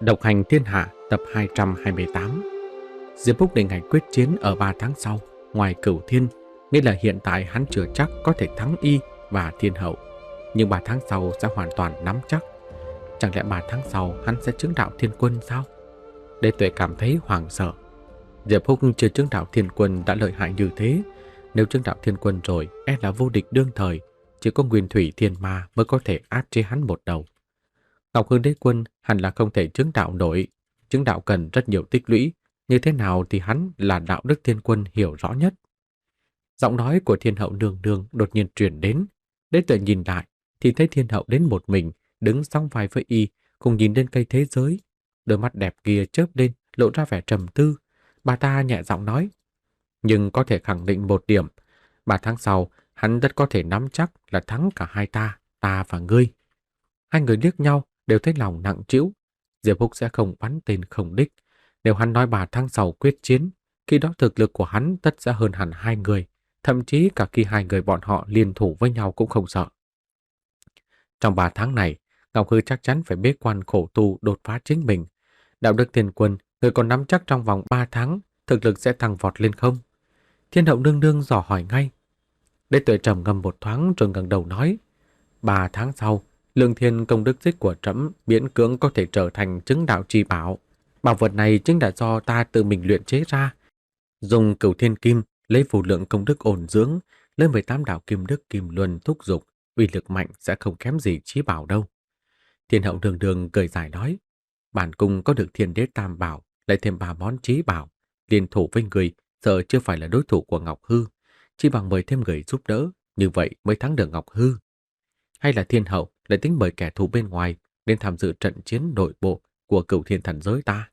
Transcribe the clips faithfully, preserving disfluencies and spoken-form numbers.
Độc hành thiên hạ tập hai trăm hai mươi tám. Diệp Phúc định hành quyết chiến ở ba tháng sau, ngoài Cửu Thiên, nghĩa là hiện tại hắn chưa chắc có thể thắng Y và Thiên Hậu, nhưng ba tháng sau sẽ hoàn toàn nắm chắc. Chẳng lẽ ba tháng sau hắn sẽ chứng đạo Thiên Quân sao? Đế Tuệ cảm thấy hoảng sợ. Diệp Phúc chưa chứng đạo Thiên Quân đã lợi hại như thế, nếu chứng đạo Thiên Quân rồi e là vô địch đương thời, chỉ có Nguyên Thủy Thiên Ma mới có thể áp chế hắn một đầu. Ngọc Hư Đế Quân hẳn là không thể chứng đạo nổi, chứng đạo cần rất nhiều tích lũy, như thế nào thì hắn là đạo đức Thiên Quân hiểu rõ nhất. Giọng nói của Thiên Hậu nương nương đột nhiên truyền đến, Đế Tuệ nhìn lại thì thấy Thiên Hậu đến một mình, đứng song vai với y, cùng nhìn lên cây thế giới. Đôi mắt đẹp kia chớp lên, lộ ra vẻ trầm tư. Bà ta nhẹ giọng nói, nhưng có thể khẳng định một điểm, ba tháng sau hắn rất có thể nắm chắc là thắng cả hai ta, ta và ngươi. Hai người liếc nhau đều thấy lòng nặng trĩu. Diệp Phúc sẽ không bắn tên không đích. Nếu hắn nói ba tháng sau quyết chiến, khi đó thực lực của hắn tất sẽ hơn hẳn hai người, thậm chí cả khi hai người bọn họ liên thủ với nhau cũng không sợ. Trong ba tháng này, Ngọc Hư chắc chắn phải bế quan khổ tu đột phá chính mình. Đạo đức Thiên Quân, người còn nắm chắc trong vòng ba tháng, thực lực sẽ tăng vọt lên không? Thiên Hậu nương nương dò hỏi ngay. Đế Tuệ trầm ngâm một thoáng rồi ngẩng đầu nói, ba tháng sau, Lương Thiên công đức xích của trẫm miễn cưỡng có thể trở thành chứng đạo chi bảo. Bảo vật này chính là do ta tự mình luyện chế ra. Dùng Cửu Thiên Kim lấy phù lượng công đức ổn dưỡng, lấy mười tám đạo kim đức kim luân thúc dục, uy lực mạnh sẽ không kém gì chí bảo đâu. Thiên Hậu đường đường cười dài nói, bản cung có được Thiên Đế Tam Bảo, lại thêm ba món chí bảo, liên thủ với người sợ chưa phải là đối thủ của Ngọc Hư, chỉ bằng mời thêm người giúp đỡ, như vậy mới thắng được Ngọc Hư. Hay là Thiên Hậu lại tính mời kẻ thù bên ngoài đến tham dự trận chiến nội bộ của Cửu Thiên thần giới ta?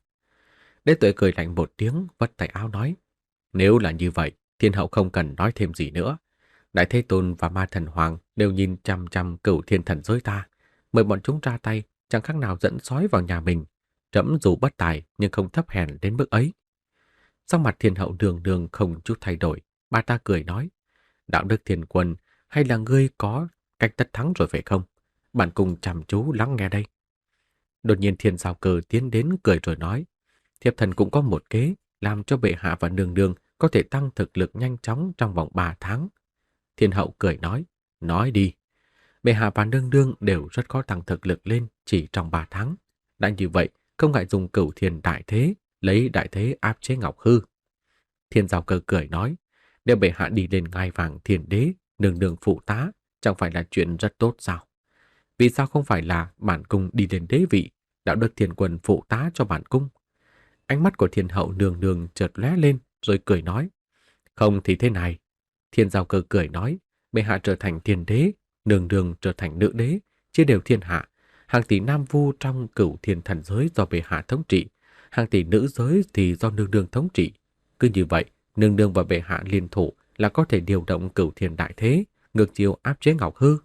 Đế Tuệ cười lạnh một tiếng, vất tay áo nói, nếu là như vậy, Thiên Hậu không cần nói thêm gì nữa. Đại Thế Tôn và Ma Thần Hoàng đều nhìn chăm chăm Cửu Thiên thần giới ta, mời bọn chúng ra tay, chẳng khác nào dẫn sói vào nhà mình. Trẫm dù bất tài nhưng không thấp hèn đến mức ấy. Sắc mặt Thiên Hậu đường đường không chút thay đổi, bà ta cười nói, đạo đức Thiên Quân, hay là ngươi có cách tất thắng rồi phải không? Bạn cùng chăm chú lắng nghe đây. Đột nhiên Thiên Giao Cơ tiến đến cười rồi nói, thiếp thần cũng có một kế, làm cho bệ hạ và nương nương có thể tăng thực lực nhanh chóng trong vòng ba tháng. Thiên Hậu cười nói, nói đi. Bệ hạ và nương nương đều rất khó tăng thực lực lên chỉ trong ba tháng. Đã như vậy, không ngại dùng Cửu Thiên đại thế, lấy đại thế áp chế Ngọc Hư. Thiên Giao Cơ cười nói, nếu bệ hạ đi lên ngai vàng Thiên Đế, nương nương phụ tá, chẳng phải là chuyện rất tốt sao? Vì sao không phải là bản cung đi lên đế vị, đạo đức Thiên Quân phụ tá cho bản cung? Ánh mắt của Thiên Hậu nương nương chợt lóe lên rồi cười nói, không thì thế này. Thiên Giao Cơ cười nói, bệ hạ trở thành Thiên Đế, nương nương trở thành nữ đế, chia đều thiên hạ. Hàng tỷ nam vu trong Cửu Thiên thần giới do bệ hạ thống trị, hàng tỷ nữ giới thì do nương nương thống trị. Cứ như vậy, nương nương và bệ hạ liên thủ là có thể điều động Cửu Thiên đại thế, ngược chiều áp chế Ngọc Hư.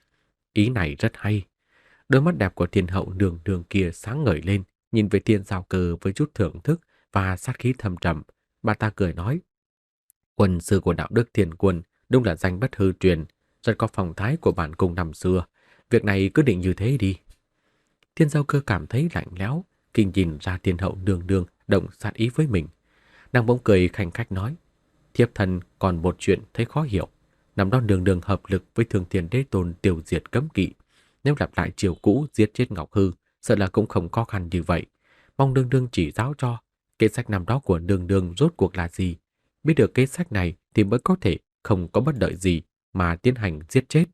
Ý này rất hay. Đôi mắt đẹp của Thiên Hậu nương nương kia sáng ngời lên, nhìn về Thiên Giao Cơ với chút thưởng thức và sát khí thâm trầm. Bà ta cười nói, quân sư của đạo đức Thiên Quân đúng là danh bất hư truyền, rất có phong thái của bản cung năm xưa. Việc này cứ định như thế đi. Thiên Giao Cơ cảm thấy lạnh lẽo, kinh nhìn ra Thiên Hậu nương nương động sát ý với mình. Nàng bỗng cười khanh khách nói, thiếp thân còn một chuyện thấy khó hiểu. Năm đó nương nương hợp lực với Thương Thiên Đế Tôn tiêu diệt cấm kỵ. Nếu lặp lại chiều cũ giết chết Ngọc Hư, sợ là cũng không khó khăn như vậy. Mong nương nương chỉ giáo cho, kế sách năm đó của nương nương rốt cuộc là gì? Biết được kế sách này thì mới có thể không có bất đợi gì mà tiến hành giết chết.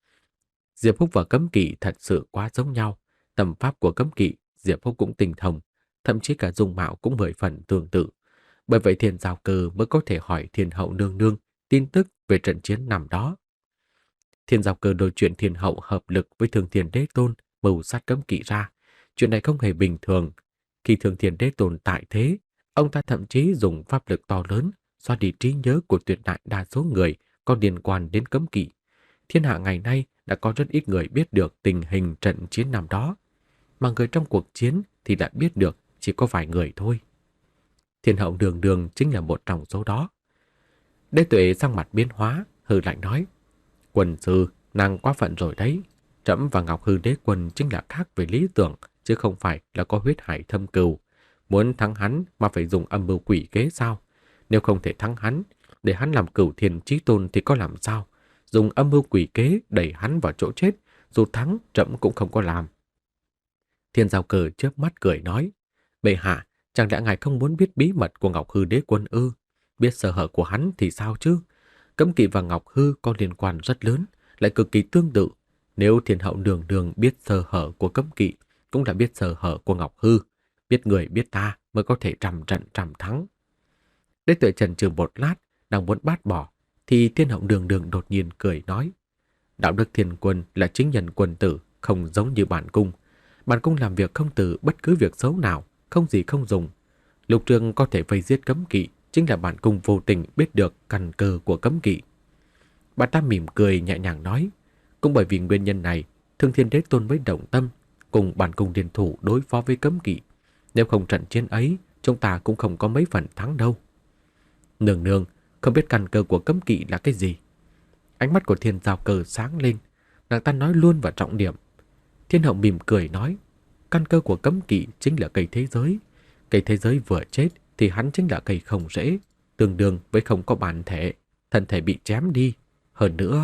Diệp Phúc và cấm kỵ thật sự quá giống nhau. Tầm pháp của cấm kỵ, Diệp Phúc cũng tinh thông, thậm chí cả dung mạo cũng mười phần tương tự. Bởi vậy Thiên Giao Cơ mới có thể hỏi Thiên Hậu nương nương tin tức về trận chiến năm đó. Thiên Giao Cơ đôi chuyện Thiên Hậu hợp lực với Thương Thiên Đế Tôn mưu sát cấm kỵ ra. Chuyện này không hề bình thường. Khi Thương Thiên Đế Tôn tại thế, ông ta thậm chí dùng pháp lực to lớn xóa đi trí nhớ của tuyệt đại đa số người có liên quan đến cấm kỵ. Thiên hạ ngày nay đã có rất ít người biết được tình hình trận chiến năm đó, mà người trong cuộc chiến thì đã biết được chỉ có vài người thôi. Thiên Hậu đường đường chính là một trong số đó. Đế Tuệ sang mặt biến hóa, hừ lạnh nói, quân sư, nàng quá phận rồi đấy. Trẫm và Ngọc Hư Đế Quân chính là khác về lý tưởng, chứ không phải là có huyết hải thâm cừu. Muốn thắng hắn mà phải dùng âm mưu quỷ kế sao? Nếu không thể thắng hắn, để hắn làm cửu thiên chí tôn thì có làm sao? Dùng âm mưu quỷ kế đẩy hắn vào chỗ chết, dù thắng trẫm cũng không có làm. Thiên Giao Cơ chớp mắt cười nói, bệ hạ, chẳng lẽ ngài không muốn biết bí mật của Ngọc Hư Đế Quân ư? Biết sơ hở của hắn thì sao chứ? Cấm kỵ và Ngọc Hư có liên quan rất lớn, lại cực kỳ tương tự. Nếu Thiên Hậu Đường Đường biết sơ hở của cấm kỵ, cũng là biết sơ hở của Ngọc Hư. Biết người biết ta mới có thể trăm trận trăm thắng. Đế Tuệ chần chừ một lát, đang muốn bát bỏ, thì Thiên Hậu Đường Đường đột nhiên cười nói, đạo đức Thiên Quân là chính nhân quân tử, không giống như bản cung. Bản cung làm việc không từ bất cứ việc xấu nào, không gì không dùng. Lục Trường có thể vây giết cấm kỵ, chính là bản cung vô tình biết được căn cơ của cấm kỵ. Bà ta mỉm cười nhẹ nhàng nói, cũng bởi vì nguyên nhân này, Thương Thiên Đế Tôn mới động tâm, cùng bản cung liên thủ đối phó với cấm kỵ. Nếu không trận chiến ấy, chúng ta cũng không có mấy phần thắng đâu. Nương nương, không biết căn cơ của cấm kỵ là cái gì? Ánh mắt của Thiên Giao Cơ sáng lên, nàng ta nói luôn vào trọng điểm. Thiên Hậu mỉm cười nói, căn cơ của cấm kỵ chính là cây thế giới. Cây thế giới vừa chết thì hắn chính là cây không rễ, tương đương với không có bản thể, thân thể bị chém đi. Hơn nữa,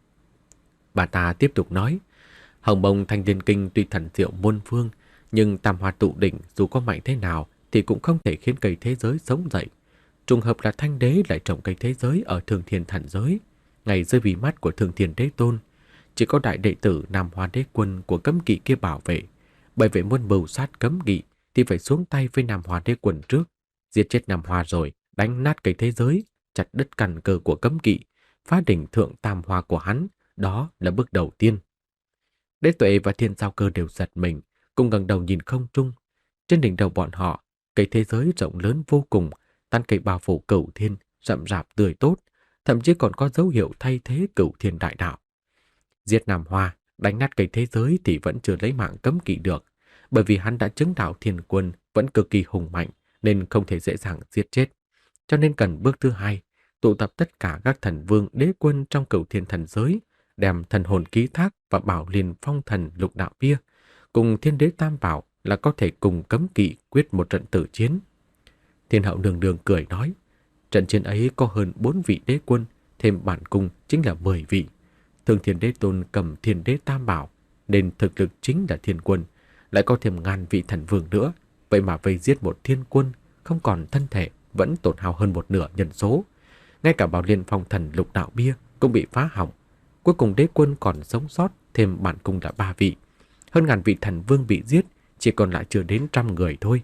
bà ta tiếp tục nói, Hồng Bông Thanh Liên Kinh tuy thần diệu muôn phương, nhưng Tam Hoa Tụ Đỉnh dù có mạnh thế nào thì cũng không thể khiến cây thế giới sống dậy. Trùng hợp là Thanh Đế lại trồng cây thế giới ở Thương Thiên Thần Giới, ngay dưới vì mắt của Thương Thiên Đế Tôn. Chỉ có đại đệ tử Nam Hoa Đế Quân của cấm kỵ kia bảo vệ. Bởi vậy muốn mưu sát cấm kỵ thì phải xuống tay với Nam Hoa Đế Quân trước. Giết chết Nam Hoa rồi, đánh nát cây thế giới, chặt đứt căn cơ của cấm kỵ, phá đỉnh thượng tam hoa của hắn. Đó là bước đầu tiên. Đế Tuệ và Thiên Giao Cơ đều giật mình, cùng ngẩng đầu nhìn không trung. Trên đỉnh đầu bọn họ, cây thế giới rộng lớn vô cùng, tán cây bao phủ cửu thiên, rậm rạp tươi tốt, thậm chí còn có dấu hiệu thay thế cửu thiên đại đạo. Giết Nam Hoa, đánh nát cây thế giới thì vẫn chưa lấy mạng cấm kỵ được, bởi vì hắn đã chứng đạo thiên quân vẫn cực kỳ hùng mạnh nên không thể dễ dàng giết chết. Cho nên cần bước thứ hai, tụ tập tất cả các thần vương đế quân trong cửu thiên thần giới, đem thần hồn ký thác và bảo liên phong thần lục đạo bia, cùng thiên đế tam bảo là có thể cùng cấm kỵ quyết một trận tử chiến. Thiên Hậu Đường Đường cười nói, trận chiến ấy có hơn bốn vị đế quân, thêm bản cung chính là mười vị. Thương Thiên Đế Tôn cầm thiên đế tam bảo, nên thực lực chính là thiên quân, lại có thêm ngàn vị thần vương nữa. Vậy mà vây giết một thiên quân, không còn thân thể, vẫn tổn hao hơn một nửa nhân số. Ngay cả bảo liên phong thần lục đạo bia cũng bị phá hỏng. Cuối cùng đế quân còn sống sót, thêm bản cung là ba vị. Hơn ngàn vị thần vương bị giết, chỉ còn lại chưa đến trăm người thôi.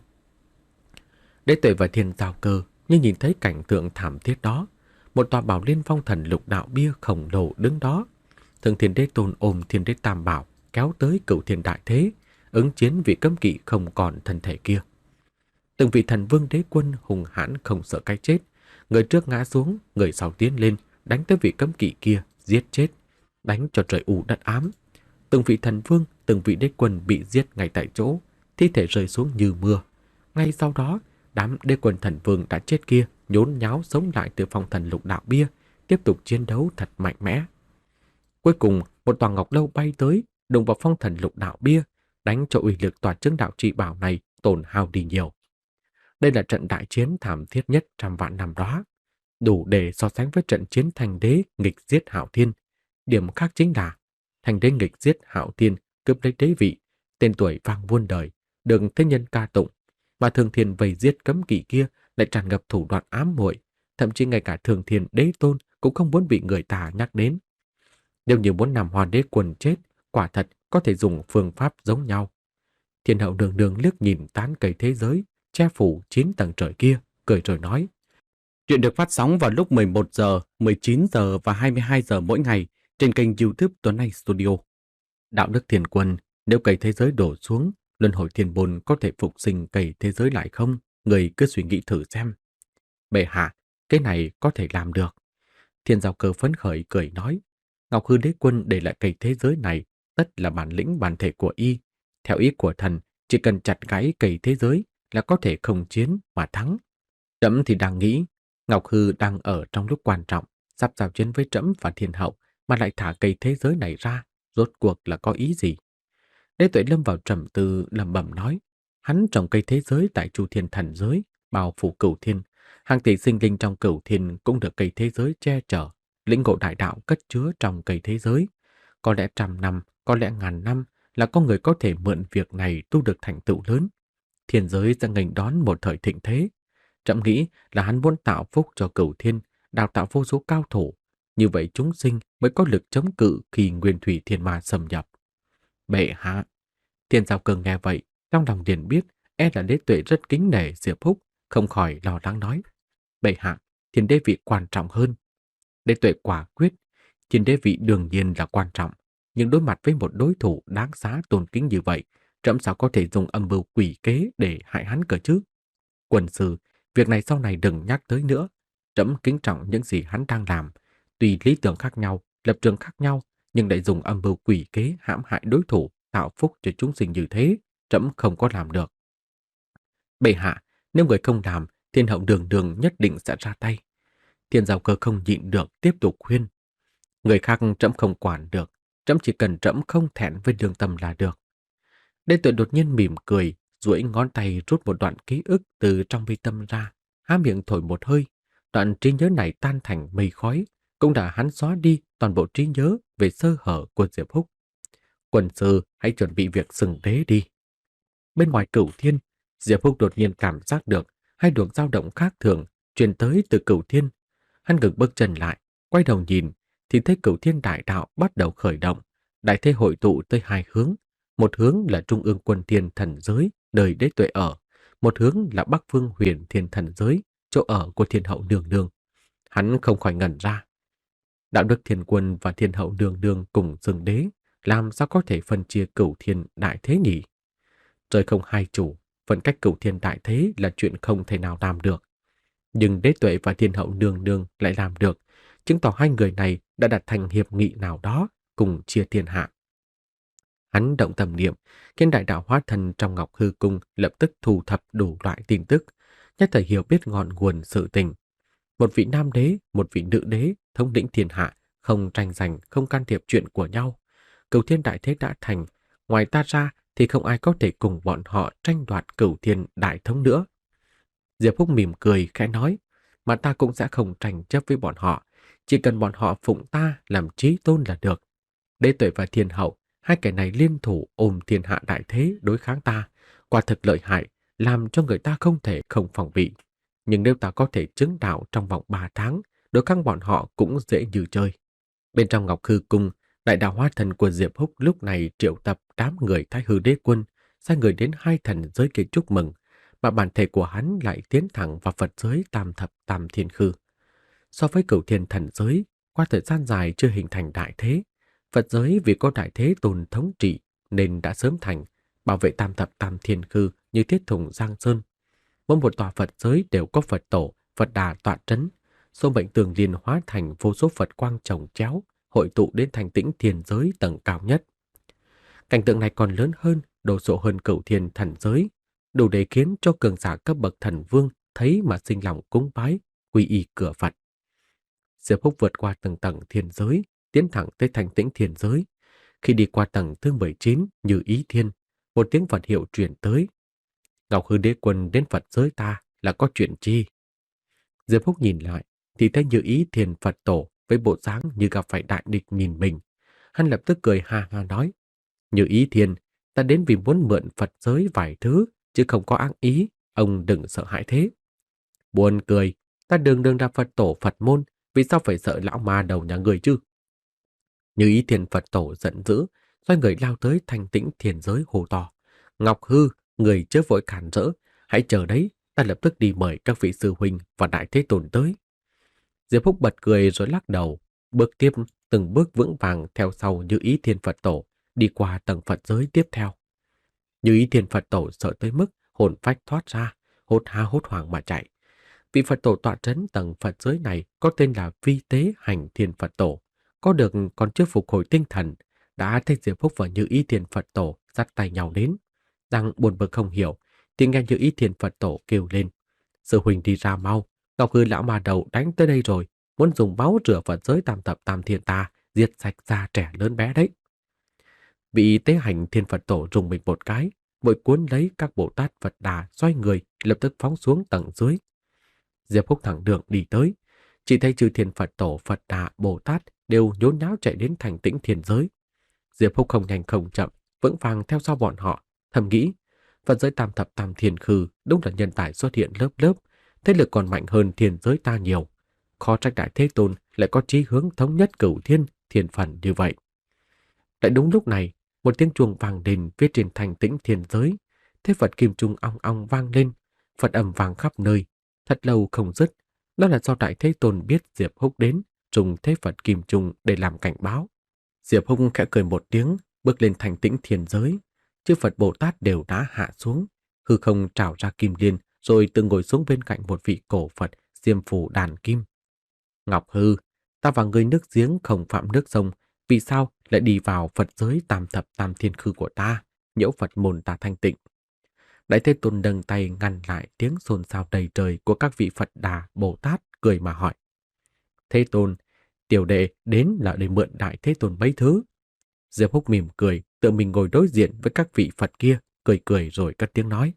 Đế Tuệ và Thiên Giao Cơ như nhìn thấy cảnh tượng thảm thiết đó. Một tòa bảo liên phong thần lục đạo bia khổng lồ đứng đó. Thương Thiên Đế Tôn ôm thiên đế tam bảo kéo tới cửu thiên đại thế, ứng chiến vị cấm kỵ không còn thân thể kia. Từng vị thần vương đế quân hùng hãn không sợ cái chết, người trước ngã xuống, người sau tiến lên, đánh tới vị cấm kỵ kia, giết chết, đánh cho trời u đất ám. Từng vị thần vương, từng vị đế quân bị giết ngay tại chỗ, thi thể rơi xuống như mưa. Ngay sau đó, đám đế quân thần vương đã chết kia nhốn nháo sống lại từ phong thần lục đạo bia, tiếp tục chiến đấu thật mạnh mẽ. Cuối cùng, một tòa ngọc lâu bay tới, đụng vào phong thần lục đạo bia, đánh cho uy lực tòa chứng đạo trị bảo này tổn hao đi nhiều. Đây là trận đại chiến thảm thiết nhất trăm vạn năm đó, đủ để so sánh với trận chiến Thành Đế nghịch giết Hạo Thiên. Điểm khác chính là Thành Đế nghịch giết Hạo Thiên cướp lấy đế vị, tên tuổi vang muôn đời, được thế nhân ca tụng, mà Thương Thiên vây giết cấm kỵ kia lại tràn ngập thủ đoạn ám muội, thậm chí ngay cả Thương Thiên Đế Tôn cũng không muốn bị người ta nhắc đến. Nếu như muốn Nam Hoa Đế Quân chết, quả thật có thể dùng phương pháp giống nhau. Thiên Hậu Đường Đường liếc nhìn tán cây thế giới che phủ chín tầng trời kia, cười rồi nói: Chuyện được phát sóng vào lúc mười một giờ, mười chín giờ và hai mươi hai giờ mỗi ngày trên kênh YouTube Tuấn Anh Studio. Đạo đức Thiên Quân, nếu cây thế giới đổ xuống, luân hồi thiên bồn có thể phục sinh cây thế giới lại không? Người cứ suy nghĩ thử xem. Bệ hạ, cái này có thể làm được. Thiên Giao Cơ phấn khởi cười nói: Ngọc Hư Đế Quân để lại cây thế giới này, tất là bản lĩnh bản thể của y. Theo ý của thần, chỉ cần chặt gãy cây thế giới là có thể không chiến mà thắng. Trẫm thì đang nghĩ, Ngọc Hư đang ở trong lúc quan trọng, sắp giao chiến với trẫm và Thiên Hậu, mà lại thả cây thế giới này ra, rốt cuộc là có ý gì? Đế Tuệ lâm vào trầm tư lẩm bẩm nói, hắn trồng cây thế giới tại Chu Thiên Thần giới, bao phủ cửu thiên, hàng tỷ sinh linh trong cửu thiên cũng được cây thế giới che chở, lĩnh ngộ đại đạo cất chứa trong cây thế giới. Có lẽ trăm năm, có lẽ ngàn năm là có người có thể mượn việc này tu được thành tựu lớn. Thiên giới sẽ nghênh đón một thời thịnh thế. Trẫm nghĩ là hắn muốn tạo phúc cho cửu thiên, đào tạo vô số cao thủ. Như vậy chúng sinh mới có lực chống cự khi nguyên thủy thiên ma xâm nhập. Bệ hạ, Thiên Giao Cơ nghe vậy, trong lòng liền biết e là Đế Tuệ rất kính nể Diệp Húc, không khỏi lo lắng nói. Bệ hạ, thiên đế vị quan trọng hơn. Đế Tuệ quả quyết, thiên đế vị đương nhiên là quan trọng, nhưng đối mặt với một đối thủ đáng giá tôn kính như vậy, trẫm sao có thể dùng âm mưu quỷ kế để hại hắn cơ chứ? Quân sư, việc này sau này đừng nhắc tới nữa. Trẫm kính trọng những gì hắn đang làm. Tuy lý tưởng khác nhau, lập trường khác nhau, nhưng lại dùng âm mưu quỷ kế hãm hại đối thủ, tạo phúc cho chúng sinh như thế, trẫm không có làm được. Bệ hạ, nếu người không làm, Thiên hậu đường đường nhất định sẽ ra tay. Thiên Giao Cơ không nhịn được tiếp tục khuyên. Người khác trẫm không quản được, trẫm chỉ cần trẫm không thẹn với lương tâm là được. Đế Tuệ đột nhiên mỉm cười, duỗi ngón tay rút một đoạn ký ức từ trong mi tâm ra, há miệng thổi một hơi. Đoạn trí nhớ này tan thành mây khói, cũng đã hắn xóa đi toàn bộ trí nhớ về sơ hở của Diệp Húc. Quân sư, hãy chuẩn bị việc xưng đế đi. Bên ngoài Cửu Thiên, Diệp Húc đột nhiên cảm giác được hai luồng dao động khác thường truyền tới từ Cửu Thiên. Hắn ngừng bước chân lại, quay đầu nhìn, thì thấy Cửu Thiên đại đạo bắt đầu khởi động, đại thế hội tụ tới hai hướng. Một hướng là Trung ương Quân Thiên Thần giới, nơi Đế Tuệ ở, một hướng là Bắc Phương Huyền Thiên Thần giới, chỗ ở của Thiên hậu nương nương. Hắn không khỏi ngẩn ra. Đạo đức Thiên Quân và Thiên hậu nương nương cùng xưng đế, làm sao có thể phân chia Cửu Thiên đại thế nhỉ? Trời không hai chủ, phân cách Cửu Thiên đại thế là chuyện không thể nào làm được. Nhưng Đế Tuệ và Thiên hậu nương nương lại làm được, chứng tỏ hai người này đã đặt thành hiệp nghị nào đó cùng chia thiên hạ. Hắn động tâm niệm, khiến đại đạo hóa thân trong Ngọc Hư Cung lập tức thu thập đủ loại tin tức, nhất thời hiểu biết ngọn nguồn sự tình. Một vị nam đế, một vị nữ đế, thống lĩnh thiên hạ, không tranh giành, không can thiệp chuyện của nhau. Cửu Thiên đại thế đã thành, ngoài ta ra thì không ai có thể cùng bọn họ tranh đoạt Cửu Thiên đại thống nữa. Diệp Húc mỉm cười khẽ nói, mà ta cũng sẽ không tranh chấp với bọn họ, chỉ cần bọn họ phụng ta làm chí tôn là được. Đế Tuệ và Thiên hậu, hai kẻ này liên thủ ôm thiên hạ đại thế đối kháng ta, quả thực lợi hại, làm cho người ta không thể không phòng bị. Nhưng nếu ta có thể chứng đạo trong vòng ba tháng, đối kháng bọn họ cũng dễ như chơi. Bên trong Ngọc Hư Cung, đại đạo hóa thần của Diệp Húc lúc này triệu tập đám người Thái Hư Đế Quân, sai người đến hai thần giới kia chúc mừng, mà bản thể của hắn lại tiến thẳng vào Phật giới Tam Thập Tam Thiên Khư. So với Cửu Thiên thần giới, qua thời gian dài chưa hình thành đại thế, Phật giới vì có đại thế tồn thống trị nên đã sớm thành, bảo vệ Tam Thập Tam Thiên Khư như thiết thùng Giang Sơn. Mỗi một tòa Phật giới đều có Phật tổ, Phật đà tọa trấn, số mệnh tường liên hóa thành vô số Phật quang chồng chéo, hội tụ đến thành tĩnh thiên giới tầng cao nhất. Cảnh tượng này còn lớn hơn, đồ sộ hơn Cửu Thiên thần giới, đủ để khiến cho cường giả cấp bậc thần vương thấy mà sinh lòng cúng bái, quy y cửa Phật. Diệp Húc vượt qua từng tầng thiên giới, tiến thẳng tới thành tĩnh thiên giới. Khi đi qua tầng thứ mười chín Như Ý Thiên, một tiếng Phật hiệu truyền tới. Ngọc Hư Đế Quân đến Phật giới ta là có chuyện chi? Diệp Húc nhìn lại, thì thấy Như Ý Thiên Phật tổ với bộ dáng như gặp phải đại địch nhìn mình. Hắn lập tức cười ha ha nói, Như Ý Thiên, ta đến vì muốn mượn Phật giới vài thứ, chứ không có ác ý, ông đừng sợ hãi thế. Buồn cười, ta đường đường ra Phật tổ Phật môn, vì sao phải sợ lão ma đầu nhà người chứ? Như Ý Thiên Phật tổ giận dữ, xoay người lao tới thanh tĩnh thiên giới hồ to. Ngọc Hư, người chớ vội cản rỡ, hãy chờ đấy, ta lập tức đi mời các vị sư huynh và đại thế tôn tới. Diệp Húc bật cười rồi lắc đầu, bước tiếp từng bước vững vàng theo sau Như Ý Thiên Phật tổ, đi qua tầng Phật giới tiếp theo. Như Ý Thiên Phật tổ sợ tới mức hồn phách thoát ra, hốt há hốt hoảng mà chạy. Vị Phật tổ tọa trấn tầng Phật giới này có tên là Vi Tế Hành Thiên Phật tổ, có được còn chưa phục hồi tinh thần, đã thấy Diệp Húc và Như Ý Thiên Phật tổ dắt tay nhau đến. Đang buồn bực không hiểu, thì nghe Như Ý Thiên Phật tổ kêu lên, sư huynh đi ra mau, Ngọc Hư lão ma đầu đánh tới đây rồi, muốn dùng máu rửa Phật giới Tam Thập Tam Thiên ta, diệt sạch già trẻ lớn bé đấy. Vị tế hành Thiên Phật Tổ rùng mình một cái, vội cuốn lấy các Bồ Tát Phật Đà xoay người, lập tức phóng xuống tầng dưới. Diệp Húc thẳng đường đi tới, chỉ thấy chư Thiên Phật Tổ, Phật Đà, Bồ Tát đều nhốn nháo chạy đến thành tĩnh thiên giới. Diệp Húc không nhanh không chậm, vững vàng theo sau bọn họ, thầm nghĩ, Phật giới tam thập tam thiên khư đúng là nhân tài xuất hiện lớp lớp, thế lực còn mạnh hơn thiên giới ta nhiều. Khó trách Đại Thế Tôn lại có chí hướng thống nhất cửu thiên, thiên phần như vậy. Lại đúng lúc này, một tiếng chuông vang lên phía trên thành tĩnh thiên giới, thế Phật kim trung ong ong vang lên, Phật âm vang khắp nơi, thật lâu không dứt. Đó là do Đại Thế Tôn biết Diệp Húc đến, dùng thế Phật kim trung để làm cảnh báo. Diệp Húc khẽ cười một tiếng, bước lên thành tĩnh thiên giới. Chư Phật Bồ Tát đều đã hạ xuống, hư không trào ra kim liên, rồi từng ngồi xuống bên cạnh một vị cổ Phật diêm phù đàn kim. Ngọc Hư, ta và ngươi nước giếng không phạm nước sông, vì sao lại đi vào Phật giới tam thập tam thiên khư của ta, nhiễu Phật môn ta thanh tịnh? Đại Thế Tôn nâng tay ngăn lại tiếng xôn xao đầy trời của các vị Phật Đà, Bồ Tát, cười mà hỏi. Thế Tôn, tiểu đệ đến là để mượn Đại Thế Tôn mấy thứ. Diệp Húc mỉm cười, tự mình ngồi đối diện với các vị Phật kia, cười cười rồi cất tiếng nói.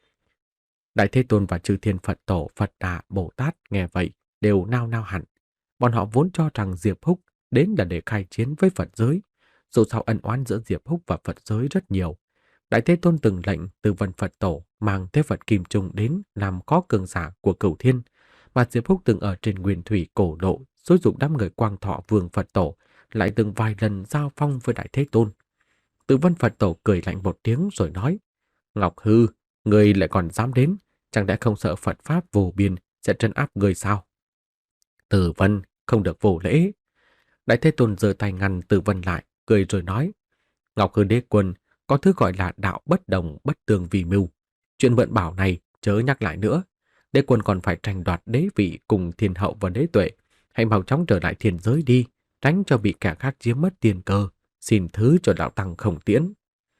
Đại Thế Tôn và chư Thiên Phật Tổ, Phật Đà, Bồ Tát nghe vậy, đều nao nao hẳn. Bọn họ vốn cho rằng Diệp Húc đến là để khai chiến với Phật giới. Dù sao ân oán giữa Diệp Húc và Phật giới rất nhiều. Đại Thế Tôn từng lệnh Từ Vân Phật Tổ mang thế Phật Kim Trung đến làm có cường giả của cửu thiên, mà Diệp Húc từng ở trên nguyên thủy cổ lộ xúi dụng đám người Quang Thọ Vương Phật Tổ, lại từng vài lần giao phong với Đại Thế Tôn. Từ Vân Phật Tổ cười lạnh một tiếng rồi nói, Ngọc Hư, người lại còn dám đến, chẳng lẽ không sợ Phật Pháp vô biên sẽ trấn áp người sao? Từ Vân, không được vô lễ. Đại Thế Tôn giơ tay ngăn Từ Vân lại, cười rồi nói, Ngọc Hư Đế Quân, có thứ gọi là đạo bất đồng bất tường vì mưu. Chuyện mượn bảo này chớ nhắc lại nữa. Đế Quân còn phải tranh đoạt đế vị cùng Thiên Hậu và Đế Tuệ. Hãy mau chóng trở lại thiên giới đi, tránh cho bị kẻ khác chiếm mất tiền cơ. Xin thứ cho đạo tăng không tiễn.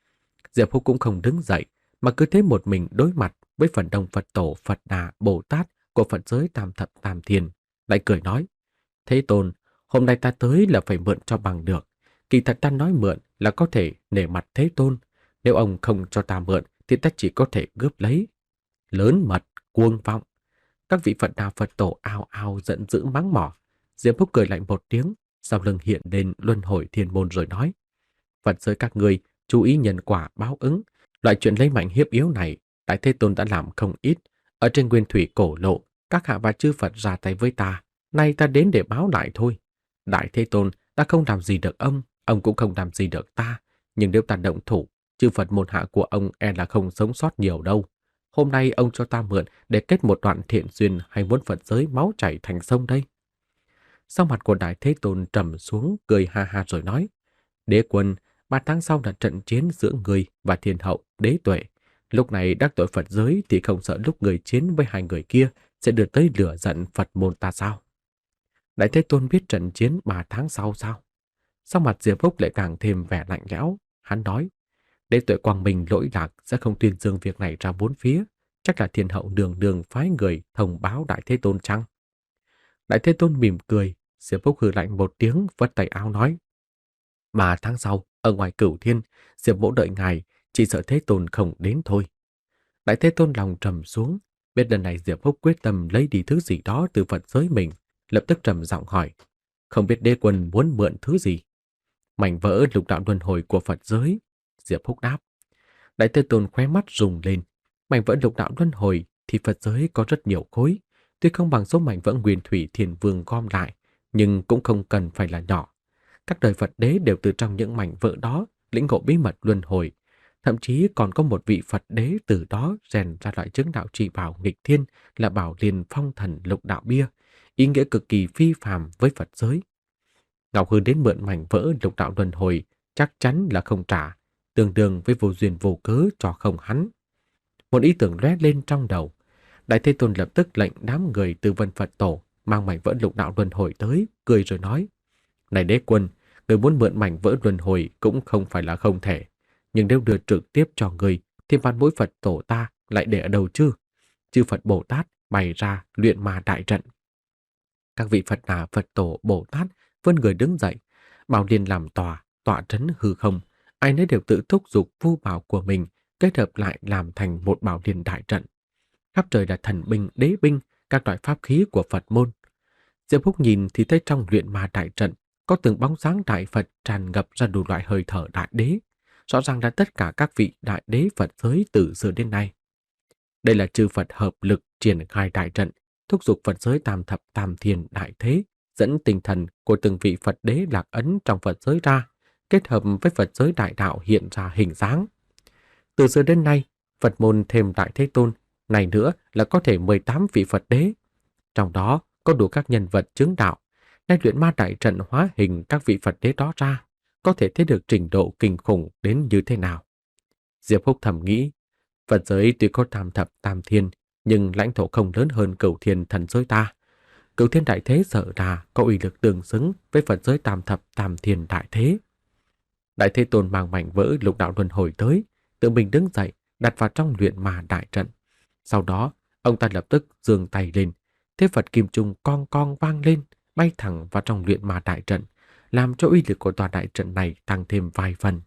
Diệp Húc cũng không đứng dậy, mà cứ thế một mình đối mặt với phần đông Phật Tổ, Phật Đà, Bồ Tát của Phật giới tam thập tam thiên, lại cười nói, Thế Tôn, hôm nay ta tới là phải mượn cho bằng được. Kỳ thật ta nói mượn là có thể nể mặt Thế Tôn. Nếu ông không cho ta mượn thì ta chỉ có thể cướp lấy. Lớn mật, cuồng vọng. Các vị Phật Đà Phật Tổ ao ao giận dữ mắng mỏ. Diệp Húc cười lạnh một tiếng, sau lưng hiện lên luân hồi thiên môn rồi nói, Phật giới các người chú ý nhân quả báo ứng. Loại chuyện lấy mạnh hiếp yếu này, Đại Thế Tôn đã làm không ít. Ở trên nguyên thủy cổ lộ, các hạ và chư Phật ra tay với ta. Nay ta đến để báo lại thôi. Đại Thế Tôn, ta không làm gì được ông, ông cũng không làm gì được ta. Nhưng nếu ta động thủ, chư Phật môn hạ của ông e là không sống sót nhiều đâu. Hôm nay ông cho ta mượn để kết một đoạn thiện duyên, hay muốn Phật giới máu chảy thành sông đây? Sau mặt của Đại Thế Tôn trầm xuống, cười ha ha rồi nói, Đế Quân, ba tháng sau là trận chiến giữa người và Thiên Hậu, Đế Tuệ. Lúc này đắc tội Phật giới thì không sợ lúc người chiến với hai người kia sẽ đưa tới lửa giận Phật môn ta sao? Đại Thế Tôn biết trận chiến ba tháng sau sao? Sau mặt Diệp Húc lại càng thêm vẻ lạnh lẽo. Hắn nói, Đế Tuệ quang minh lỗi lạc sẽ không tuyên dương việc này ra bốn phía. Chắc là Thiên Hậu đường đường phái người thông báo Đại Thế Tôn chăng? Đại Thế Tôn mỉm cười. Diệp Húc hừ lạnh một tiếng, vất tay áo nói, Ba tháng sau, ở ngoài cửu thiên, Diệp Mỗ đợi ngài, chỉ sợ Thế Tôn không đến thôi. Đại Thế Tôn lòng trầm xuống, biết lần này Diệp Húc quyết tâm lấy đi thứ gì đó từ Phật giới mình, lập tức trầm giọng hỏi, không biết Đế Quân muốn mượn thứ gì? Mảnh vỡ lục đạo luân hồi của Phật giới. Diệp Húc đáp. Đại Thế Tôn khóe mắt rùng lên. Mảnh vỡ lục đạo luân hồi thì Phật giới có rất nhiều khối, tuy không bằng số mảnh vỡ nguyên thủy thiền vương gom lại, nhưng cũng không cần phải là nhỏ. Các đời Phật đế đều từ trong những mảnh vỡ đó lĩnh ngộ bí mật luân hồi. Thậm chí còn có một vị Phật đế từ đó rèn ra loại chứng đạo trì bảo nghịch thiên là Bảo Liên Phong Thần Lục Đạo Bia, ý nghĩa cực kỳ phi phàm với Phật giới. Ngọc Hư đến mượn mảnh vỡ lục đạo luân hồi chắc chắn là không trả, tương đương với vô duyên vô cớ cho không hắn. Một ý tưởng lóe lên trong đầu. Đại Thế Tôn lập tức lệnh đám người Từ Vân Phật Tổ mang mảnh vỡ lục đạo luân hồi tới, cười rồi nói, Này Đế Quân, người muốn mượn mảnh vỡ luân hồi cũng không phải là không thể, nhưng nếu đưa trực tiếp cho người thì văn bối Phật Tổ ta lại để ở đâu chứ? Chư Phật Bồ Tát bày ra luyện ma đại trận. Các vị Phật Đà, Phật Tổ, Bồ Tát vươn người đứng dậy, Bảo Liên làm tòa, tọa trấn hư không, ai nấy đều tự thúc giục vu bảo của mình kết hợp lại làm thành một bảo liên đại trận. Khắp trời là thần binh, đế binh, các loại pháp khí của Phật môn. Diệp Húc nhìn thì thấy trong luyện ma đại trận có từng bóng dáng đại Phật tràn ngập ra đủ loại hơi thở đại đế, rõ ràng là tất cả các vị đại đế Phật giới từ xưa đến nay. Đây là chư Phật hợp lực triển khai đại trận, thúc giục Phật giới tam thập tam thiên đại thế, dẫn tinh thần của từng vị Phật đế lạc ấn trong Phật giới ra, kết hợp với Phật giới đại đạo hiện ra hình dáng. Từ xưa đến nay, Phật môn thêm Đại Thế Tôn, này nữa là có thể mười tám vị Phật đế. Trong đó có đủ các nhân vật chứng đạo, nay luyện ma đại trận hóa hình các vị Phật đế đó ra, có thể thấy được trình độ kinh khủng đến như thế nào. Diệp Húc thầm nghĩ, Phật giới tuy có tam thập tam thiên, nhưng lãnh thổ không lớn hơn Cửu Thiên thần giới ta. Cửu Thiên đại thế sợ là có uy lực tương xứng với Phật giới tam thập tam thiên đại thế. Đại Thế Tôn mang mảnh vỡ lục đạo luân hồi tới, tự mình đứng dậy, đặt vào trong luyện ma đại trận. Sau đó, ông ta lập tức giương tay lên, thế Phật kim trung cong cong vang lên, bay thẳng vào trong luyện ma đại trận, làm cho uy lực của tòa đại trận này tăng thêm vài phần.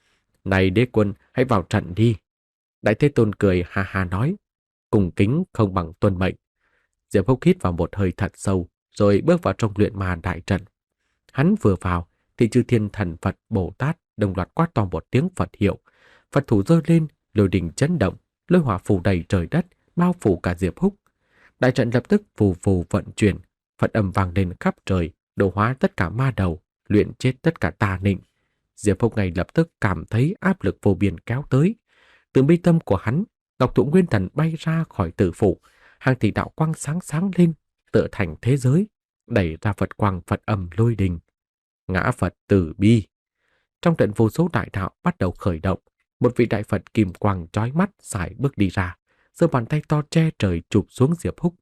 Này đế quân, hãy vào trận đi. Đại Thế Tôn cười ha ha nói, cùng kính không bằng tuân mệnh. Diệp Húc hít vào một hơi thật sâu, rồi bước vào trong luyện ma đại trận. Hắn vừa vào, thì chư thiên thần Phật Bồ Tát đồng loạt quát to một tiếng Phật hiệu. Phật thủ giơ lên, lôi đình chấn động, lôi hỏa phủ đầy trời đất, bao phủ cả Diệp Húc. Đại trận lập tức phù phù vận chuyển, Phật âm vang lên khắp trời, độ hóa tất cả ma đầu, luyện chết tất cả tà nịnh. Diệp Húc ngay lập tức cảm thấy áp lực vô biên kéo tới. Từ mi tâm của hắn, Ngọc Thụ Nguyên Thần bay ra khỏi tử phủ, hàng tỷ đạo quang sáng sáng lên, tựa thành thế giới, đẩy ra Phật quang Phật âm lôi đình. Ngã Phật Từ Bi. Trong trận vô số đại đạo bắt đầu khởi động, một vị đại Phật kim quang chói mắt sải bước đi ra, giơ bàn tay to che trời chụp xuống Diệp Húc.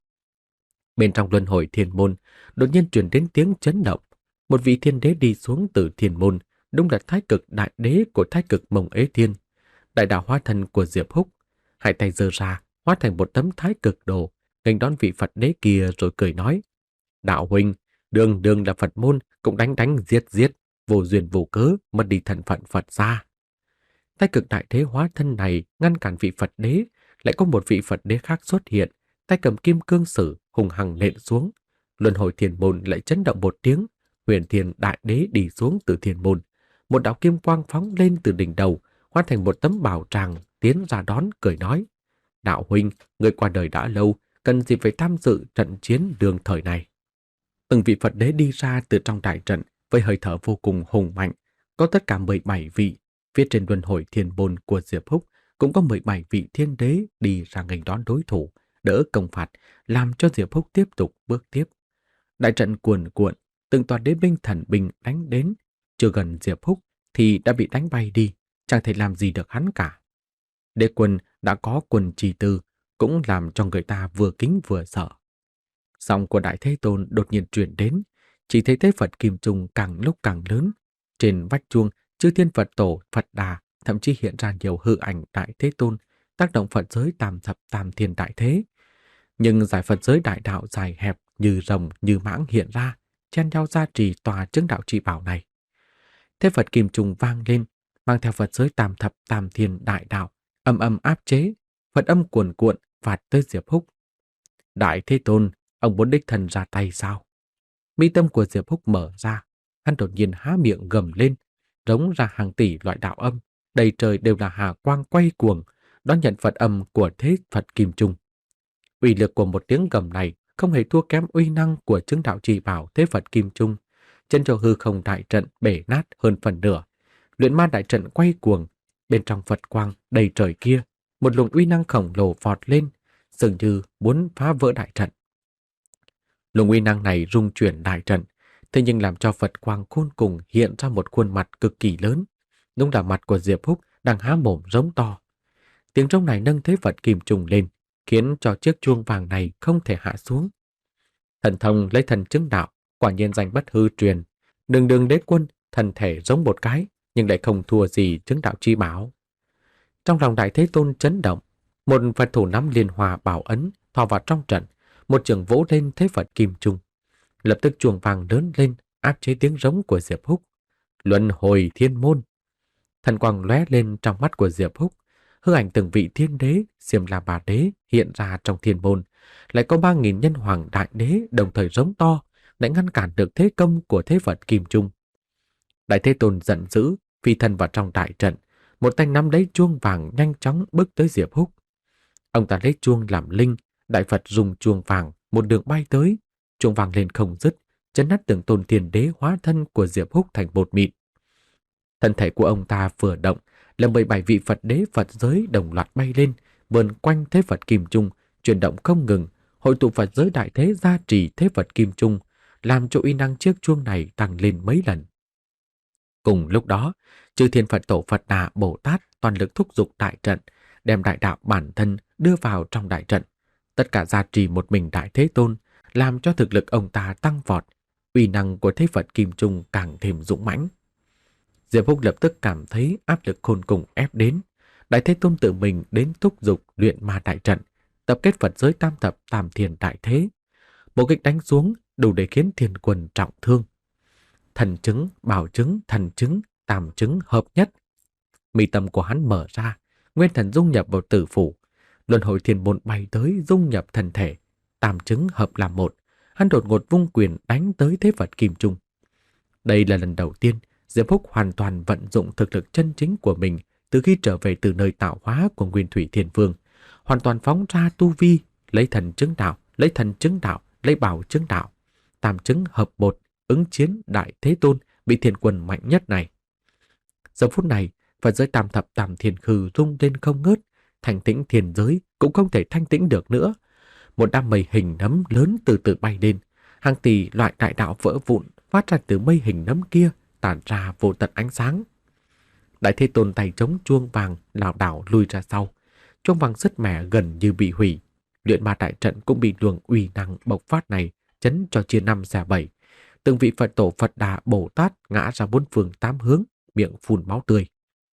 Bên trong luân hồi thiên môn, đột nhiên truyền đến tiếng chấn động. Một vị thiên đế đi xuống từ thiên môn, đúng là thái cực đại đế của thái cực Mông Ế Thiên, đại đạo hóa thân của Diệp Húc. Hai tay giơ ra, hóa thành một tấm thái cực đồ, nghênh đón vị Phật đế kia rồi cười nói: "Đạo huynh, đường đường là Phật môn, cũng đánh đánh giết giết, vô duyên vô cớ mất đi thân phận Phật gia." Thái cực đại đế hóa thân này ngăn cản vị Phật đế, lại có một vị Phật đế khác xuất hiện, tay cầm kim cương sử hùng hằng nện xuống. Luân hồi thiên môn lại chấn động một tiếng, huyền thiên đại đế đi xuống từ thiên môn, một đạo kim quang phóng lên từ đỉnh đầu, hóa thành một tấm bảo tràng tiến ra đón, cười nói: "Đạo huynh, người qua đời đã lâu, cần gì phải tham dự trận chiến đường thời này." Từng vị Phật đế đi ra từ trong đại trận với hơi thở vô cùng hùng mạnh, có tất cả mười bảy vị. Phía trên luân hồi thiên môn của Diệp Húc cũng có mười bảy vị thiên đế đi ra nghênh đón đối thủ, đỡ công phạt, làm cho Diệp Húc tiếp tục bước tiếp. Đại trận cuồn cuộn, từng tòa đế binh thần binh đánh đến, chưa gần Diệp Húc thì đã bị đánh bay đi, chẳng thể làm gì được hắn cả. Đế quân đã có quân trì tư, cũng làm cho người ta vừa kính vừa sợ. Giọng của Đại Thế Tôn đột nhiên truyền đến, chỉ thấy thế Phật kim trung càng lúc càng lớn. Trên vách chuông, chư thiên Phật tổ, Phật Đà thậm chí hiện ra nhiều hư ảnh Đại Thế Tôn, tác động Phật giới tam thập tam thiên đại thế. Nhưng giải Phật giới đại đạo dài hẹp như rồng như mãng hiện ra, chen nhau ra trì tòa chứng đạo trị bảo này. Thế Phật kim trung vang lên, mang theo Phật giới tam thập tam thiên đại đạo, âm âm áp chế, Phật âm cuồn cuộn phạt tới Diệp Húc. Đại Thế Tôn, ông muốn đích thân ra tay sao? Mi tâm của Diệp Húc mở ra, hắn đột nhiên há miệng gầm lên, rống ra hàng tỷ loại đạo âm, đầy trời đều là hà quang quay cuồng, đón nhận Phật âm của thế Phật kim trung. Uy lực của một tiếng gầm này không hề thua kém uy năng của chứng đạo trì bảo thế Phật kim trung, chân cho hư không đại trận bể nát hơn phần nửa. Luyện ma đại trận quay cuồng, bên trong Phật quang đầy trời kia, một luồng uy năng khổng lồ vọt lên, dường như muốn phá vỡ đại trận. Luồng uy năng này rung chuyển đại trận, thế nhưng làm cho Phật quang khôn cùng hiện ra một khuôn mặt cực kỳ lớn, đúng là mặt của Diệp Húc đang há mồm rống to. Tiếng rống này nâng thế Phật kim trùng lên, khiến cho chiếc chuông vàng này không thể hạ xuống. Thần thông lấy thần chứng đạo, quả nhiên danh bất hư truyền. Đường đường đế quân, thần thể giống một cái, nhưng lại không thua gì chứng đạo chi bảo. Trong lòng Đại Thế Tôn chấn động, một Phật thủ nắm liên hòa bảo ấn thò vào trong trận, một trường vỗ lên thế Phật kim trung. Lập tức chuông vàng lớn lên, áp chế tiếng rống của Diệp Húc. Luân hồi thiên môn. Thần quang lóe lên trong mắt của Diệp Húc, hư ảnh từng vị thiên đế, Xiêm La Bà Đế hiện ra trong thiên môn, lại có ba nghìn nhân hoàng đại đế đồng thời rống to, để ngăn cản được thế công của thế Phật Kim Trung. Đại Thế Tôn giận dữ, phi thân vào trong đại trận, một tay nắm lấy chuông vàng nhanh chóng bước tới Diệp Húc. Ông ta lấy chuông làm linh, Đại Phật dùng chuông vàng một đường bay tới, chuông vàng lên không dứt, chấn nát từng tôn thiên đế hóa thân của Diệp Húc thành bột mịn. Thân thể của ông ta vừa động, là mười bảy vị Phật đế Phật giới đồng loạt bay lên, vờn quanh thế Phật Kim Trung, chuyển động không ngừng, hội tụ Phật giới đại thế gia trì thế Phật Kim Trung, làm cho uy năng chiếc chuông này tăng lên mấy lần. Cùng lúc đó, chư thiên Phật tổ Phật Đà Bồ Tát toàn lực thúc giục đại trận, đem đại đạo bản thân đưa vào trong đại trận. Tất cả gia trì một mình Đại Thế Tôn, làm cho thực lực ông ta tăng vọt, uy năng của thế Phật Kim Trung càng thêm dũng mãnh. Diệp Húc lập tức cảm thấy áp lực khôn cùng ép đến. Đại Thế Tôn tự mình đến thúc giục luyện ma đại trận, tập kết Phật giới tam thập tam thiên đại thế. Một kích đánh xuống đủ để khiến thiên quân trọng thương. Thần chứng, bảo chứng, thần chứng, tam chứng hợp nhất. Mi tâm của hắn mở ra, nguyên thần dung nhập vào tử phủ. Luân hồi thiên môn bay tới dung nhập thân thể, tam chứng hợp làm một. Hắn đột ngột vung quyền đánh tới thế Phật Kim Trung. Đây là lần đầu tiên Diệp Húc hoàn toàn vận dụng thực lực chân chính của mình từ khi trở về từ nơi tạo hóa của Nguyên Thủy Thiên Vương, hoàn toàn phóng ra tu vi, lấy thần chứng đạo, lấy thần chứng đạo, lấy bảo chứng đạo, tam chứng hợp một, ứng chiến Đại Thế Tôn bị thiên quân mạnh nhất này. Giờ phút này, Phật giới tam thập tam thiên khư rung lên không ngớt, thanh tĩnh thiên giới cũng không thể thanh tĩnh được nữa. Một đám mây hình nấm lớn từ từ bay lên, hàng tỷ loại đại đạo vỡ vụn phát ra từ mây hình nấm kia, tản ra vô tận ánh sáng. Đại Thế Tôn tay chống chuông vàng lảo đảo lùi ra sau, chuông vàng sứt mẻ gần như bị hủy. Luyện ma đại trận cũng bị luồng uy năng bộc phát này chấn cho chia năm xẻ bảy. Từng vị Phật tổ Phật Đà Bồ Tát ngã ra bốn phương tám hướng, miệng phun máu tươi.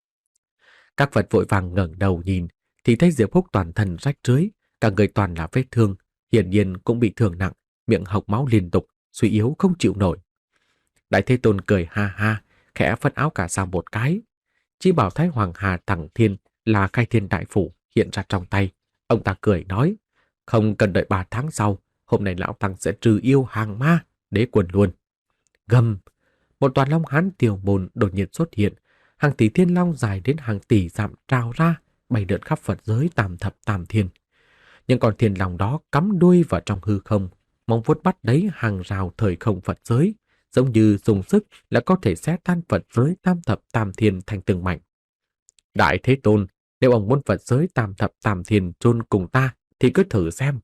Các Phật vội vàng ngẩng đầu nhìn, thì thấy Diệp Húc toàn thân rách rưới, cả người toàn là vết thương, hiển nhiên cũng bị thương nặng, miệng hộc máu liên tục, suy yếu không chịu nổi. Đại Thế Tôn cười ha ha, khẽ phất áo cả sang một cái. Chi bảo Thái Hoàng Hà Tằng Thiên là Khai Thiên Đại Phủ hiện ra trong tay. Ông ta cười nói, không cần đợi ba tháng sau, hôm nay lão tăng sẽ trừ yêu hàng ma, đế quân luôn. Gầm, một toàn long hán tiểu môn đột nhiên xuất hiện, hàng tỷ thiên long dài đến hàng tỷ dặm trào ra, bay lượn khắp Phật giới tam thập tam thiên. Những con thiên long đó cắm đuôi vào trong hư không, mong vuốt bắt lấy hàng rào thời không Phật giới, giống như dùng sức là có thể xé tan Phật giới tam thập tam thiên thành từng mảnh. Đại Thế Tôn, nếu ông muốn Phật giới tam thập tam thiên chôn cùng ta, thì cứ thử xem.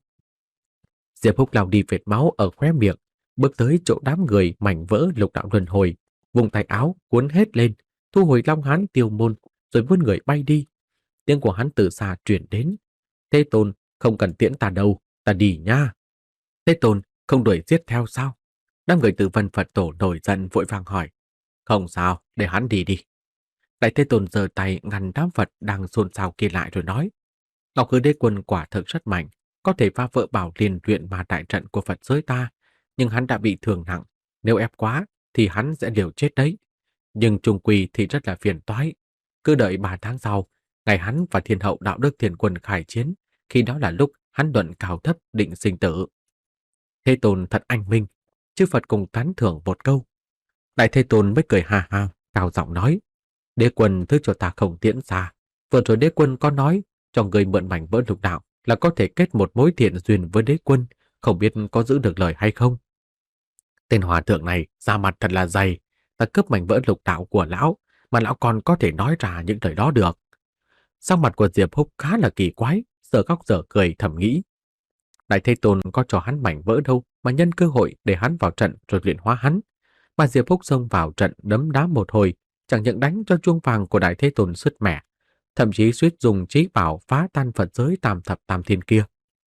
Diệp Húc lau đi vệt máu ở khóe miệng, bước tới chỗ đám người mảnh vỡ lục đạo luân hồi, vùng tay áo cuốn hết lên, thu hồi long hán tiêu môn, rồi vươn người bay đi. Tiếng của hắn từ xa truyền đến. Thế Tôn, không cần tiễn ta đâu, ta đi nha. Thế Tôn, không đuổi giết theo sao? Đám người từ Vân Phật Tổ nổi giận vội vàng hỏi. Không sao, để hắn đi đi. Đại Thế Tôn giơ tay ngăn đám Phật đang xôn xao kia lại rồi nói. Ngọc Hư Đế Quân quả thực rất mạnh, có thể phá vỡ bảo liên luyện ma đại trận của Phật giới ta, nhưng hắn đã bị thương nặng. Nếu ép quá, thì hắn sẽ liều chết đấy. Nhưng trung quy thì rất là phiền toái. Cứ đợi ba tháng sau, ngày hắn và Thiên Hậu Đạo Đức Thiên Quân khai chiến, khi đó là lúc hắn luận cao thấp định sinh tử. Thế Tôn thật anh minh, chư Phật cùng tán thưởng một câu. Đại Thế Tôn mới cười ha ha, cao giọng nói. Đế Quân thứ cho ta không tiễn xa. Vừa rồi Đế Quân có nói, cho người mượn mảnh vỡ lục đạo là có thể kết một mối thiện duyên với Đế Quân, không biết có giữ được lời hay không. Tên hòa thượng này da mặt thật là dày, ta cướp mảnh vỡ lục đạo của lão, mà lão còn có thể nói ra những lời đó được. Sắc mặt của Diệp Húc khá là kỳ quái, giờ khóc giờ cười thầm nghĩ. Đại Thế Tôn có cho hắn mảnh vỡ đâu mà nhân cơ hội để hắn vào trận rồi luyện hóa hắn. Mà Diệp Húc xông vào trận đấm đá một hồi, chẳng những đánh cho chuông vàng của Đại Thế Tôn sứt mẻ, thậm chí suýt dùng trí bảo phá tan Phật giới tam thập tam thiên kia.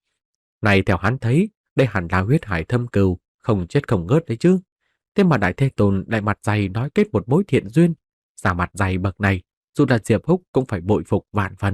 Này theo hắn thấy, đây hẳn là huyết hải thâm cừu, không chết không ngớt đấy chứ. Thế mà Đại Thế Tôn lại mặt dày nói kết một mối thiện duyên, giả mặt dày bậc này, dù là Diệp Húc cũng phải bội phục vạn phần.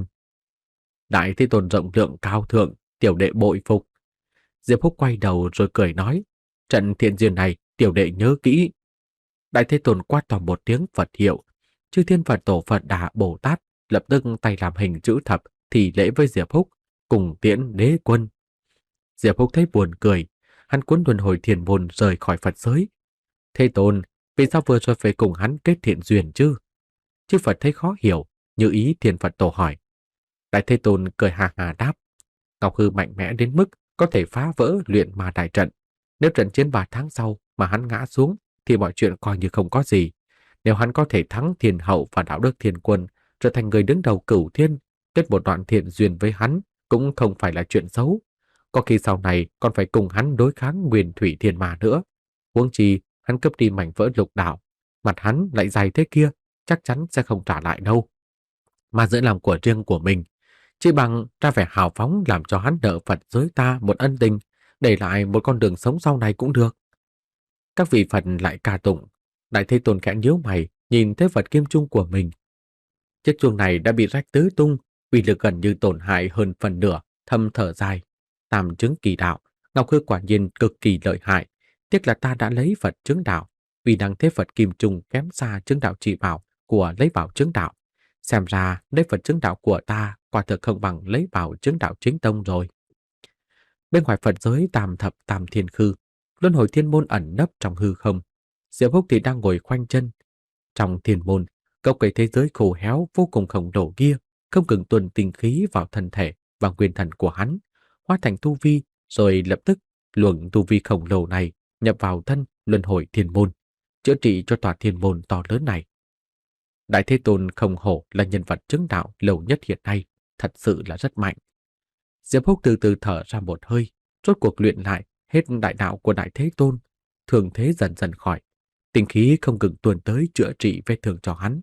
Đại Thế Tôn rộng lượng cao thượng, tiểu đệ bội phục. Diệp Húc quay đầu rồi cười nói, trận thiện duyên này tiểu đệ nhớ kỹ. Đại Thế Tôn quát to một tiếng Phật hiệu, Chư Thiên Phật Tổ Phật Đà Bồ Tát lập tức tay làm hình chữ thập thì lễ với Diệp Húc, cùng tiễn đế quân. Diệp Húc thấy buồn cười, hắn cuốn luân hồi thiền môn rời khỏi Phật giới. Thế Tôn, vì sao vừa rồi phải cùng hắn kết thiện duyên chứ? Chư Phật thấy khó hiểu, như ý Thiên Phật Tổ hỏi. Đại Thế Tôn cười hà hà đáp, Ngọc Hư mạnh mẽ đến mức có thể phá vỡ luyện ma đại trận. Nếu trận chiến ba tháng sau mà hắn ngã xuống thì mọi chuyện coi như không có gì. Nếu hắn có thể thắng Thiên Hậu và Đạo Đức Thiên Quân, trở thành người đứng đầu cửu thiên, kết một đoạn thiện duyên với hắn cũng không phải là chuyện xấu. Có khi sau này còn phải cùng hắn đối kháng Nguyên Thủy Thiên Ma nữa. Huống chi hắn cướp đi mảnh vỡ lục đạo, mặt hắn lại dày thế kia, chắc chắn sẽ không trả lại đâu. Mà giữa lòng của riêng của mình, chỉ bằng ra vẻ hào phóng làm cho hắn nợ Phật giới ta một ân tình, để lại một con đường sống sau này cũng được. Các vị Phật lại ca tụng. Đại Thế Tôn khẽ nhíu mày, nhìn thấy vật kim trung của mình. Chiếc chuông này đã bị rách tứ tung, uy lực gần như tổn hại hơn phần nửa, thầm thở dài. Tam chứng kỳ đạo, Ngọc Hư quả nhiên cực kỳ lợi hại. Tiếc là ta đã lấy Phật chứng đạo, vì năng thế Phật kim trung kém xa chứng đạo chỉ bảo của lấy bảo chứng đạo. Xem ra lấy Phật chứng đạo của ta quả thực không bằng lấy bảo chứng đạo chính tông rồi. Bên ngoài Phật giới tam thập tam thiên khư, luân hồi thiên môn ẩn nấp trong hư không. Diệp Húc thì đang ngồi khoanh chân. Trong thiên môn, cốc cây thế giới khô héo vô cùng khổng lồ kia không ngừng tuần tinh khí vào thân thể và nguyên thần của hắn, hóa thành tu vi, rồi lập tức luồng tu vi khổng lồ này nhập vào thân luân hồi thiên môn, chữa trị cho tòa thiên môn to lớn này. Đại Thế Tôn không hổ là nhân vật chứng đạo lâu nhất hiện nay, thật sự là rất mạnh. Diệp Húc từ từ thở ra một hơi, rốt cuộc luyện lại hết đại đạo của Đại Thế Tôn, thường thế dần dần khỏi, tinh khí không ngừng tuôn tới chữa trị vết thương cho hắn.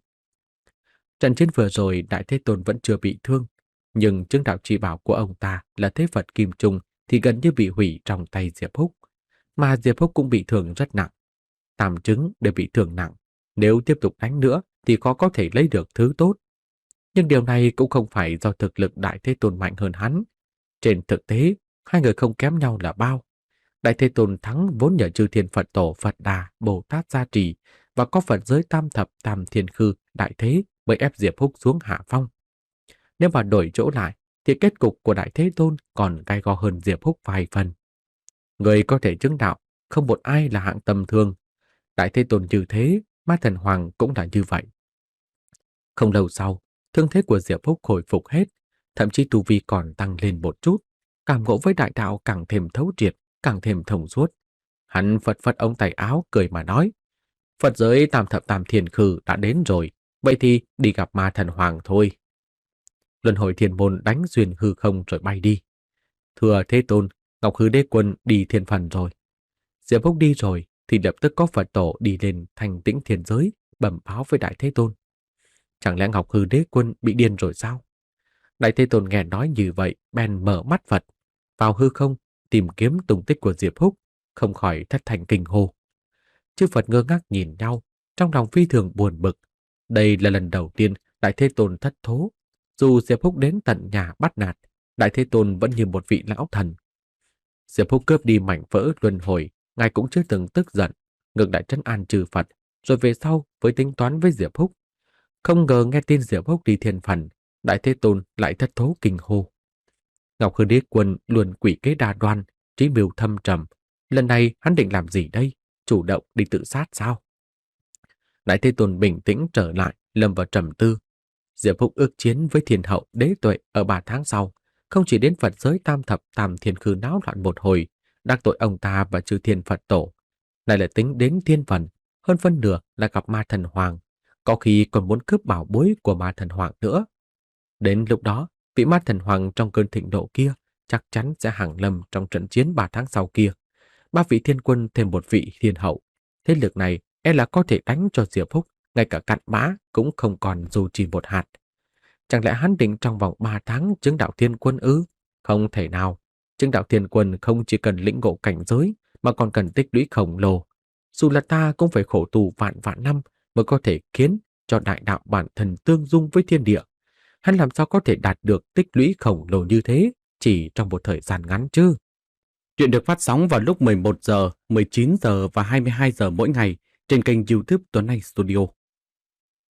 Trận chiến vừa rồi Đại Thế Tôn vẫn chưa bị thương, nhưng chứng đạo chỉ bảo của ông ta là thế Phật Kim Trung thì gần như bị hủy trong tay Diệp Húc, mà Diệp Húc cũng bị thương rất nặng. Tam chứng đều bị thương nặng, nếu tiếp tục đánh nữa thì khó có thể lấy được thứ tốt. Nhưng điều này cũng không phải do thực lực Đại Thế Tôn mạnh hơn hắn. Trên thực tế, hai người không kém nhau là bao. Đại Thế Tôn thắng vốn nhờ chư Thiên Phật Tổ Phật Đà Bồ Tát gia trì và có Phật giới tam thập tam thiên khư đại thế mới ép Diệp Húc xuống hạ phong. Nếu mà đổi chỗ lại thì kết cục của Đại Thế Tôn còn gay go hơn Diệp Húc vài phần. Người có thể chứng đạo, không một ai là hạng tầm thường. Đại Thế Tôn như thế, Ma Thần Hoàng cũng là như vậy. Không lâu sau, thương thế của Diệp Húc hồi phục hết, thậm chí tu vi còn tăng lên một chút, cảm ngộ với đại đạo càng thêm thấu triệt, càng thêm thông suốt. Hắn phật phật ống tay áo cười mà nói, Phật giới tam thập tam thiên khư đã đến rồi, vậy thì đi gặp Ma Thần Hoàng thôi. Luân hồi thiên môn đánh xuyên hư không rồi bay đi. Thưa Thế Tôn, Ngọc Hư Đế Quân đi thiên phần rồi. Diệp Húc đi rồi thì lập tức có Phật Tổ đi lên thành tĩnh thiên giới bẩm báo với Đại Thế Tôn. Chẳng lẽ Ngọc Hư Đế Quân bị điên rồi sao? Đại Thế Tôn nghe nói như vậy, bèn mở mắt Phật vào hư không tìm kiếm tung tích của Diệp Húc, không khỏi thất thanh kinh hô. Chư Phật ngơ ngác nhìn nhau, trong lòng phi thường buồn bực. Đây là lần đầu tiên Đại Thế Tôn thất thố. Dù Diệp Húc đến tận nhà bắt nạt, Đại Thế Tôn vẫn như một vị lão thần. Diệp Húc cướp đi mảnh vỡ luân hồi, ngài cũng chưa từng tức giận, ngược lại trấn an trừ Phật, rồi về sau với tính toán với Diệp Húc. Không ngờ nghe tin Diệp Húc đi thiên phần, Đại Thế Tôn lại thất thố kinh hô. Ngọc Hư Đế Quân luôn quỷ kế đa đoan, trí mưu thâm trầm. Lần này hắn định làm gì đây? Chủ động đi tự sát sao? Đại Thế Tôn bình tĩnh trở lại, lâm vào trầm tư. Diệp Húc ước chiến với Thiên Hậu Đế Tuệ ở ba tháng sau, không chỉ đến Phật giới tam thập tam thiên khư náo loạn một hồi, đắc tội ông ta và chư Thiên Phật Tổ, lại là tính đến thiên phần, hơn phân nửa là gặp Ma Thần Hoàng, có khi còn muốn cướp bảo bối của Ma Thần Hoàng nữa. Đến lúc đó, vị Ma Thần Hoàng trong cơn thịnh nộ kia chắc chắn sẽ hàng lâm trong trận chiến ba tháng sau kia. Ba vị thiên quân thêm một vị thiên hậu, thế lực này e là có thể đánh cho Diệp Húc ngay cả cặn bã cũng không còn dù chỉ một hạt. Chẳng lẽ hắn định trong vòng ba tháng chứng đạo thiên quân ư? Không thể nào. Chứng đạo thiên quân không chỉ cần lĩnh ngộ cảnh giới mà còn cần tích lũy khổng lồ. Dù là ta cũng phải khổ tù vạn vạn năm mới có thể khiến cho đại đạo bản thân tương dung với thiên địa. Hắn làm sao có thể đạt được tích lũy khổng lồ như thế chỉ trong một thời gian ngắn chứ? Chuyện được phát sóng vào lúc mười một giờ, mười chín giờ và hai mươi hai giờ mỗi ngày trên kênh YouTube Tuấn Anh Studio.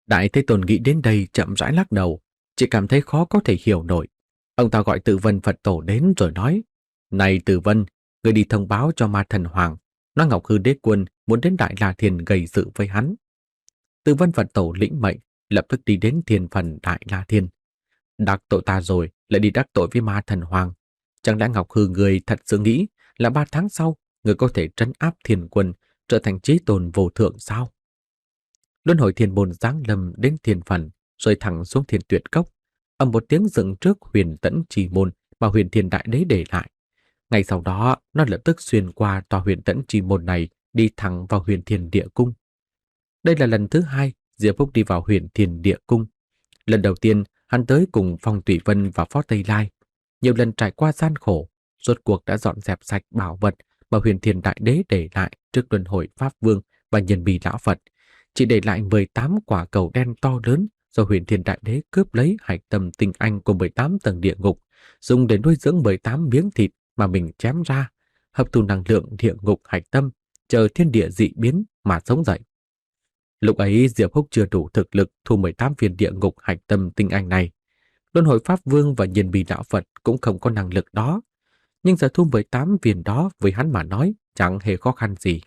Đại Thế Tôn nghĩ đến đây chậm rãi lắc đầu, chỉ cảm thấy khó có thể hiểu nổi. Ông ta gọi Tử Vân Phật Tổ đến rồi nói: "Này Tử Vân, người đi thông báo cho Ma Thần Hoàng, nói Ngọc Hư Đế Quân muốn đến Đại La Thiên gây sự với hắn." Tử Vân Phật Tổ lĩnh mệnh, lập tức đi đến thiên phần Đại La Thiên. Đắc tội ta rồi, lại đi đắc tội với Ma Thần Hoàng. Chẳng lẽ Ngọc Hư người thật sự nghĩ là ba tháng sau, người có thể trấn áp thiên quân, trở thành chí tôn vô thượng sao? Luân hồi thiên môn giáng lâm đến thiên phần, rồi thẳng xuống thiên tuyệt cốc. Ầm một tiếng dựng trước huyền tẫn trì môn mà huyền thiên đại đế để lại. Ngay sau đó, nó lập tức xuyên qua tòa huyền tẫn trì môn này, đi thẳng vào huyền thiên địa cung. Đây là lần thứ hai Diệp Phúc đi vào huyền thiên địa cung. Lần đầu tiên, hắn tới cùng Phong Tùy Vân và Phó Tây Lai. Nhiều lần trải qua gian khổ, rốt cuộc đã dọn dẹp sạch bảo vật mà huyền thiên đại đế để lại trước luân hồi Pháp Vương và nhân bì lão Phật. Chỉ để lại mười tám quả cầu đen to lớn do huyền thiên đại đế cướp lấy hạch tâm tinh anh của mười tám tầng địa ngục, dùng để nuôi dưỡng mười tám miếng thịt mà mình chém ra, hấp thu năng lượng địa ngục hạch tâm, chờ thiên địa dị biến mà sống dậy. Lúc ấy Diệp Húc chưa đủ thực lực thu mười tám viên địa ngục hạch tâm tinh anh này. Luân hồi Pháp Vương và nhân bì đạo Phật cũng không có năng lực đó. Nhưng giờ thu mười tám viên đó với hắn mà nói chẳng hề khó khăn gì.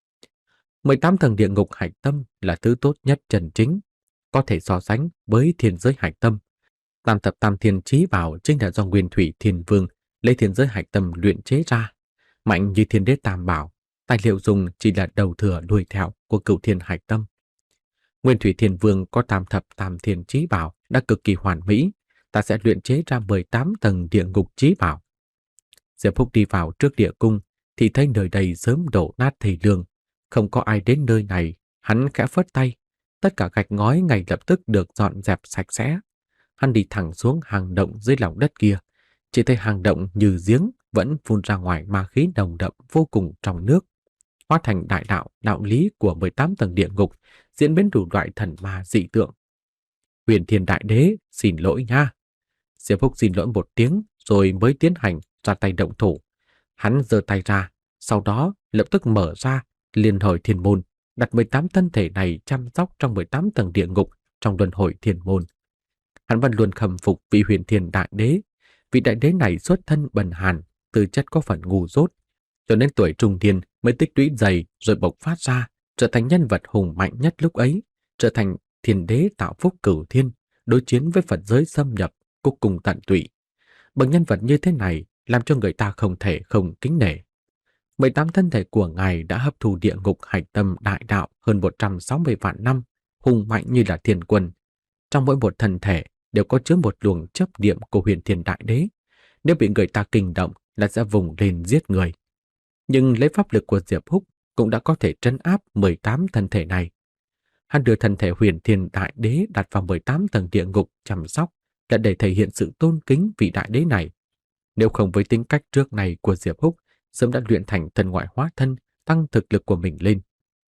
mười tám tầng địa ngục hạch tâm là thứ tốt nhất chân chính, có thể so sánh với thiên giới hạch tâm. Tam thập tam thiên chí bảo chính là do Nguyên Thủy Thiên Vương lấy thiên giới hạch tâm luyện chế ra. Mạnh như thiên đế tam bảo, tài liệu dùng chỉ là đầu thừa đuôi thẹo của cửu thiên hạch tâm. Nguyên Thủy Thiên Vương có tam thập tam thiên chí bảo đã cực kỳ hoàn mỹ, ta sẽ luyện chế ra mười tám tầng địa ngục chí bảo. Diệp Phúc đi vào trước địa cung thì thấy nơi đây sớm đổ nát thây lương, không có ai đến nơi này. Hắn khẽ phất tay, tất cả gạch ngói ngay lập tức được dọn dẹp sạch sẽ. Hắn đi thẳng xuống hang động dưới lòng đất kia, chỉ thấy hang động như giếng vẫn phun ra ngoài ma khí nồng đậm vô cùng trong nước, hóa thành đại đạo đạo lý của mười tám tầng địa ngục, diễn biến đủ loại thần ma dị tượng. Huyền Thiên Đại Đế, xin lỗi nha. Diệp Phúc xin lỗi một tiếng rồi mới tiến hành ra tay động thủ. Hắn giơ tay ra, sau đó lập tức mở ra Liên Hồi Thiên Môn, đặt mười tám thân thể này chăm sóc trong mười tám tầng địa ngục trong Luân Hồi Thiên Môn. Hắn vẫn luôn khâm phục vị Huyền Thiên Đại Đế. Vị đại đế này xuất thân bần hàn, tư chất có phần ngu dốt, cho nên tuổi trung niên mới tích lũy dày rồi bộc phát ra, trở thành nhân vật hùng mạnh nhất lúc ấy, trở thành thiên đế tạo phúc cửu thiên, đối chiến với Phật giới xâm nhập, cuối cùng tận tụy. Bậc nhân vật như thế này làm cho người ta không thể không kính nể. mười tám thân thể của ngài đã hấp thu địa ngục hạch tâm đại đạo hơn một trăm sáu mươi vạn năm, hùng mạnh như là thiên quân. Trong mỗi một thân thể đều có chứa một luồng chấp niệm của Huyền Thiên Đại Đế. Nếu bị người ta kinh động là sẽ vùng lên giết người. Nhưng lấy pháp lực của Diệp Húc cũng đã có thể trấn áp mười tám thân thể này. Hắn đưa thân thể Huyền Thiên Đại Đế đặt vào mười tám tầng địa ngục chăm sóc là để thể hiện sự tôn kính vị đại đế này. Nếu không với tính cách trước này của Diệp Húc, sớm đã luyện thành thần ngoại hóa thân, tăng thực lực của mình lên.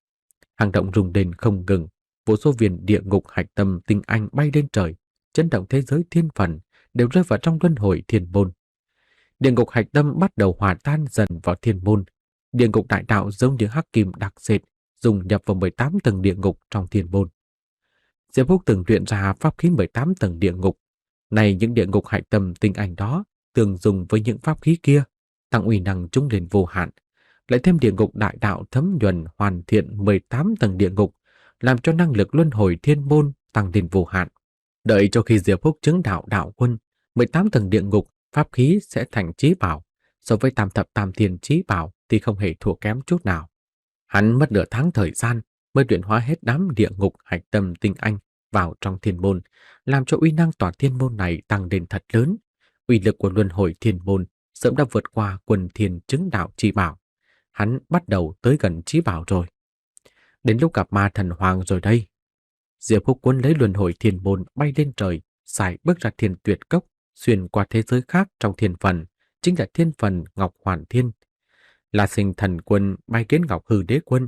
Hang động rung lên không ngừng, vô số viên địa ngục hạch tâm tinh anh bay lên trời, chấn động thế giới thiên phần đều rơi vào trong luân hồi thiên môn. Địa ngục hạch tâm bắt đầu hòa tan dần vào thiên môn. Địa ngục đại đạo giống như hắc kim đặc sệt, dùng nhập vào mười tám tầng địa ngục trong thiên môn. Diệp Húc từng luyện ra pháp khí mười tám tầng địa ngục. Này những địa ngục hạch tâm tinh anh đó tương dùng với những pháp khí kia, tăng uy năng chúng lên vô hạn. Lại thêm địa ngục đại đạo thấm nhuần hoàn thiện mười tám tầng địa ngục, làm cho năng lực luân hồi thiên môn tăng lên vô hạn. Đợi cho khi Diệp Húc chứng đạo đạo quân, mười tám tầng địa ngục pháp khí sẽ thành chí bảo, so với tam thập tam thiên chí bảo thì không hề thua kém chút nào. Hắn mất nửa tháng thời gian mới luyện hóa hết đám địa ngục hạch tâm tinh anh vào trong thiên môn, làm cho uy năng tòa thiên môn này tăng lên thật lớn. Uy lực của luân hồi thiên môn sớm đã vượt qua quần thiên chứng đạo chí bảo. Hắn bắt đầu tới gần chí bảo rồi. Đến lúc gặp Ma Thần Hoàng rồi đây. Diệp Húc cuốn lấy luân hồi thiên môn bay lên trời, xài bước ra thiên tuyệt cốc, xuyên qua thế giới khác trong thiên phần, chính là thiên phần Ngọc Hoàn Thiên. Là Sinh Thần Quân bay đến Ngọc Hư Đế Quân.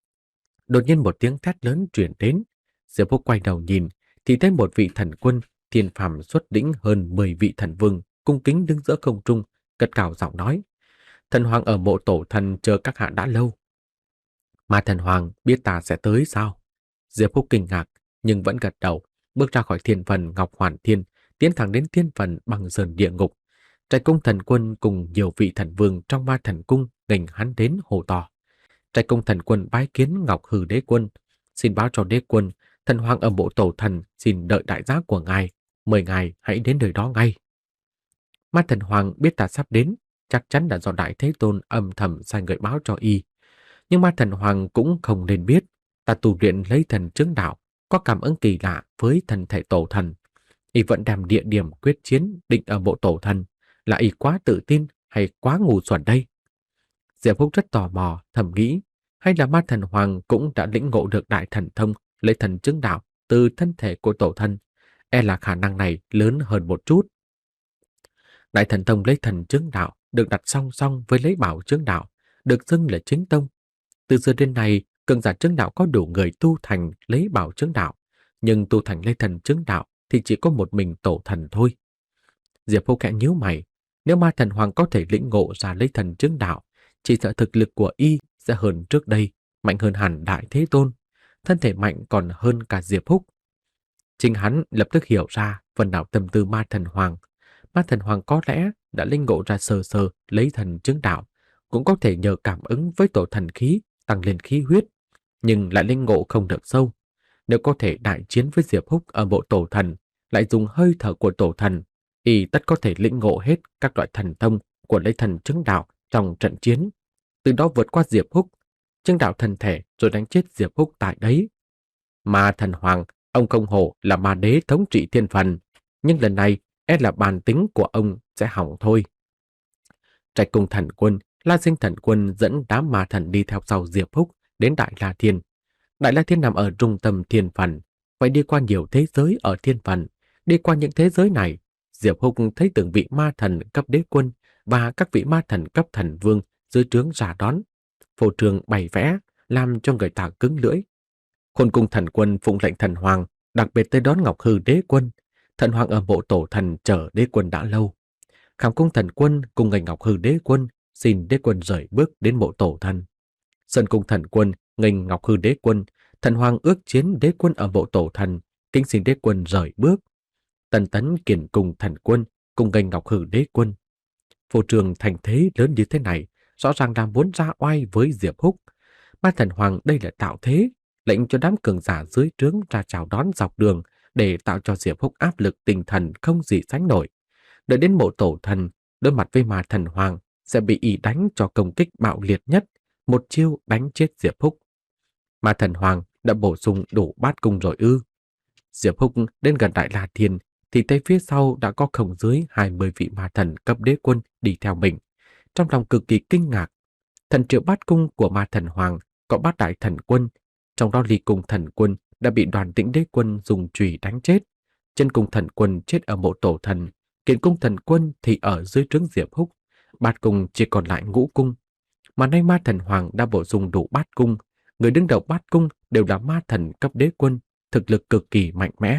Đột nhiên một tiếng thét lớn truyền đến. Diệp Húc quay đầu nhìn thì thấy một vị thần quân thiên phàm xuất lĩnh hơn mười vị thần vương cung kính đứng giữa không trung, cất cao giọng nói: "Thần Hoàng ở mộ tổ thần chờ các hạ đã lâu." Mà Thần Hoàng biết ta sẽ tới sao? Diệp Húc kinh ngạc, nhưng vẫn gật đầu, bước ra khỏi thiên phần Ngọc Hoàn Thiên, tiến thẳng đến thiên phần Băng Sơn Địa Ngục. Trạch Cung Thần Quân cùng nhiều vị thần vương trong Ma Thần Cung nghênh hắn đến hô to. Trạch Cung Thần Quân bái kiến Ngọc Hư Đế Quân, xin báo cho Đế Quân, thần hoàng ở bộ tổ thần xin đợi đại giá của ngài, mời ngài hãy đến nơi đó ngay. Ma Thần Hoàng biết ta sắp đến, chắc chắn là do Đại Thế Tôn âm thầm sai người báo cho y. Nhưng Ma Thần Hoàng cũng không nên biết, ta tu luyện lấy thần chứng đạo, có cảm ứng kỳ lạ với thân thể tổ thần. Y vẫn đem địa điểm quyết chiến định ở bộ tổ thần, là y quá tự tin hay quá ngu xuẩn đây? Diệp Húc rất tò mò, thầm nghĩ, hay là Ma Thần Hoàng cũng đã lĩnh ngộ được đại thần thông lấy thần chứng đạo từ thân thể của tổ thần, e là khả năng này lớn hơn một chút. Đại thần thông lấy thần chứng đạo được đặt song song với lấy bảo chứng đạo, được xưng là chính tông. Từ xưa đến nay, cường giả chứng đạo có đủ người tu thành lấy bảo chứng đạo, nhưng tu thành lấy thần chứng đạo thì chỉ có một mình tổ thần thôi. Diệp Húc khẽ nhíu mày, nếu Ma Thần Hoàng có thể lĩnh ngộ ra lấy thần chứng đạo, chỉ sợ thực lực của y sẽ hơn trước đây, mạnh hơn hẳn Đại Thế Tôn, thân thể mạnh còn hơn cả Diệp Húc. Chính hắn lập tức hiểu ra phần nào tâm tư Ma Thần Hoàng. Ma Thần Hoàng có lẽ đã linh ngộ ra sơ sơ lấy thần chứng đạo, cũng có thể nhờ cảm ứng với tổ thần khí tăng lên khí huyết, nhưng lại linh ngộ không được sâu. Nếu có thể đại chiến với Diệp Húc ở bộ tổ thần, lại dùng hơi thở của tổ thần, y tất có thể lĩnh ngộ hết các loại thần thông của lấy thần chứng đạo trong trận chiến, từ đó vượt qua Diệp Húc, chứng đạo thần thể rồi đánh chết Diệp Húc tại đấy. Ma Thần Hoàng, ông không hổ là ma đế thống trị thiên phần, nhưng lần này e là bản tính của ông sẽ hỏng thôi. Trạch Cung Thần Quân, La Sinh Thần Quân dẫn đám ma thần đi theo sau Diệp Húc đến Đại La Thiên. Đại La Thiên nằm ở trung tâm thiên phần, phải đi qua nhiều thế giới ở thiên phần. Đi qua những thế giới này, Diệp Húc thấy từng vị ma thần cấp đế quân và các vị ma thần cấp thần vương dưới trướng ra đón. Phô trương bày vẽ, làm cho người ta cứng lưỡi. Khôn Cung Thần Quân phụng lệnh thần hoàng, đặc biệt tới đón Ngọc Hư Đế Quân. Thần hoàng ở bộ tổ thần chờ đế quân đã lâu. Khảm Cung Thần Quân cùng nghênh Ngọc Hư Đế Quân, xin đế quân rời bước đến bộ tổ thần. Sơn Cung Thần Quân nghênh Ngọc Hư Đế Quân, thần hoàng ước chiến đế quân ở bộ tổ thần, kính xin đế quân rời bước. Tần Tấn Kiền Cung Thần Quân cùng nghênh Ngọc Hư Đế Quân. Phô trường thành thế lớn như thế này, rõ ràng là muốn ra oai với Diệp Húc. Ma Thần Hoàng đây là tạo thế, lệnh cho đám cường giả dưới trướng ra chào đón dọc đường để tạo cho Diệp Húc áp lực tinh thần không gì sánh nổi. Đợi đến bộ tổ thần, đối mặt với Ma Thần Hoàng sẽ bị y đánh cho công kích bạo liệt nhất, một chiêu đánh chết Diệp Húc. Ma Thần Hoàng đã bổ sung đủ bát cung rồi ư? Diệp Húc đến gần Đại La Thiên thì thấy phía sau đã có không dưới hai mươi vị ma thần cấp đế quân đi theo mình. Trong lòng cực kỳ kinh ngạc, thần triệu bát cung của Ma Thần Hoàng có bát đại thần quân, trong đó Ly Cung Thần Quân đã bị Đoàn Tĩnh Đế Quân dùng chùy đánh chết. Chân Cung Thần Quân chết ở bộ tổ thần, Kiện Cung Thần Quân thì ở dưới trướng Diệp Húc. Bát cung chỉ còn lại ngũ cung. Mà nay Ma Thần Hoàng đã bổ sung đủ bát cung, người đứng đầu bát cung đều là ma thần cấp đế quân, thực lực cực kỳ mạnh mẽ.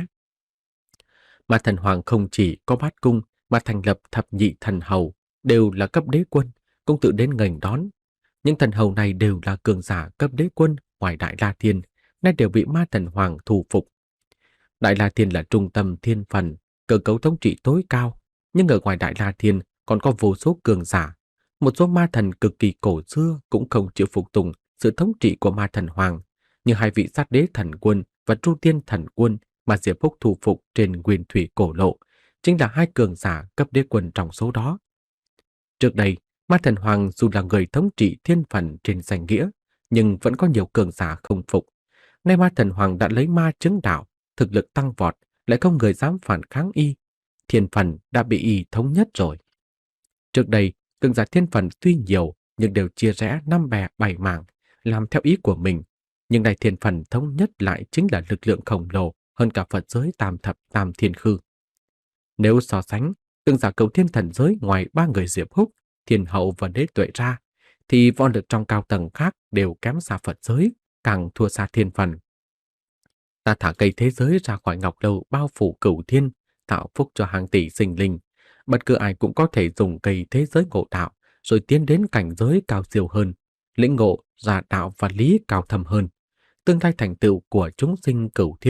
Ma Thần Hoàng không chỉ có bát cung mà thành lập thập nhị thần hầu, đều là cấp đế quân, cũng tự đến nghênh đón. Những thần hầu này đều là cường giả cấp đế quân ngoài Đại La Thiên, nay đều bị Ma Thần Hoàng thủ phục. Đại La Thiên là trung tâm thiên phần, cơ cấu thống trị tối cao, nhưng ở ngoài Đại La Thiên còn có vô số cường giả. Một số ma thần cực kỳ cổ xưa cũng không chịu phục tùng sự thống trị của Ma Thần Hoàng, như hai vị sát đế thần quân và tru tiên thần quân mà Diệp Húc thu phục trên Nguyên Thủy Cổ Lộ, chính là hai cường giả cấp đế quân trong số đó. Trước đây, Ma Thần Hoàng dù là người thống trị thiên phần trên danh nghĩa, nhưng vẫn có nhiều cường giả không phục. Nay Ma Thần Hoàng đã lấy ma chứng đạo, thực lực tăng vọt, lại không người dám phản kháng y. Thiên phần đã bị y thống nhất rồi. Trước đây, cường giả thiên phần tuy nhiều nhưng đều chia rẽ năm bè bảy mảng, làm theo ý của mình. Nhưng nay thiên phần thống nhất lại chính là lực lượng khổng lồ hơn cả Phật giới tam thập tam thiên khư. Nếu so sánh, cường giả Cửu Thiên thần giới ngoài ba người Diệp Húc, Thiên Hậu và Đế Tuệ ra, thì võ lực trong cao tầng khác đều kém xa Phật giới, càng thua xa thiên phần. Ta thả cây thế giới ra khỏi ngọc lâu bao phủ cửu thiên, tạo phúc cho hàng tỷ sinh linh. Bất cứ ai cũng có thể dùng cây thế giới ngộ đạo, rồi tiến đến cảnh giới cao siêu hơn, lĩnh ngộ ra đạo và lý cao thâm hơn. Tương lai thành tựu của chúng sinh cửu thiên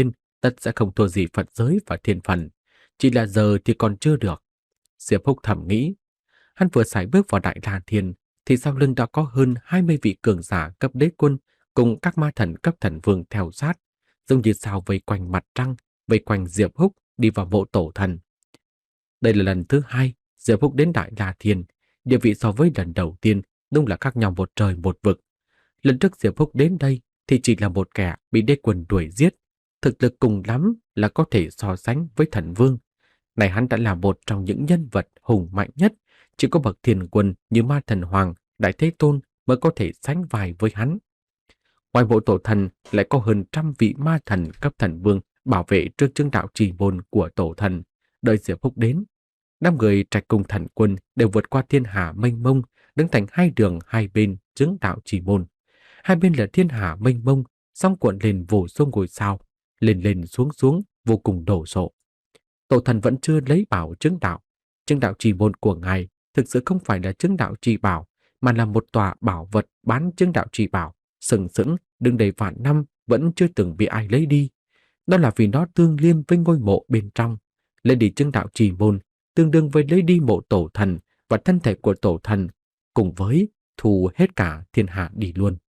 tất sẽ không thua gì Phật giới và thiên phần, chỉ là giờ thì còn chưa được. Diệp Húc thầm nghĩ. Hắn vừa sải bước vào Đại La Thiên thì sau lưng đã có hơn hai mươi vị cường giả cấp đế quân cùng các ma thần cấp thần vương theo sát, giống như sao vây quanh mặt trăng, vây quanh Diệp Húc đi vào mộ tổ thần. Đây là lần thứ hai Diệp Húc đến Đại La Thiên, địa vị so với lần đầu tiên đúng là khác nhau một trời một vực. Lần trước Diệp Húc đến đây thì chỉ là một kẻ bị đế quân đuổi giết, thực lực cùng lắm là có thể so sánh với thần vương. Này hắn đã là một trong những nhân vật hùng mạnh nhất, chỉ có bậc thiên quân như Ma Thần Hoàng, Đại Thế Tôn mới có thể sánh vai với hắn. Ngoài bộ tổ thần lại có hơn trăm vị ma thần cấp thần vương bảo vệ trước chứng đạo trì môn của tổ thần, đợi Diệp Húc đến. Năm người Trạch Cung Thần Quân đều vượt qua thiên hà mênh mông, đứng thành hai đường hai bên chứng đạo trì môn. Hai bên là thiên hà mênh mông, song cuộn lên vô số ngôi sao, lên lên xuống xuống vô cùng đổ sộ. Tổ thần vẫn chưa lấy bảo chứng đạo. Chứng đạo trì môn của ngài thực sự không phải là chứng đạo trì bảo, mà là một tòa bảo vật bán chứng đạo trì bảo, sừng sững đứng đầy vạn năm vẫn chưa từng bị ai lấy đi. Đó là vì nó tương liên với ngôi mộ bên trong. Lấy đi chứng đạo trì môn tương đương với lấy đi mộ tổ thần và thân thể của tổ thần, cùng với thu hết cả thiên hạ đi luôn.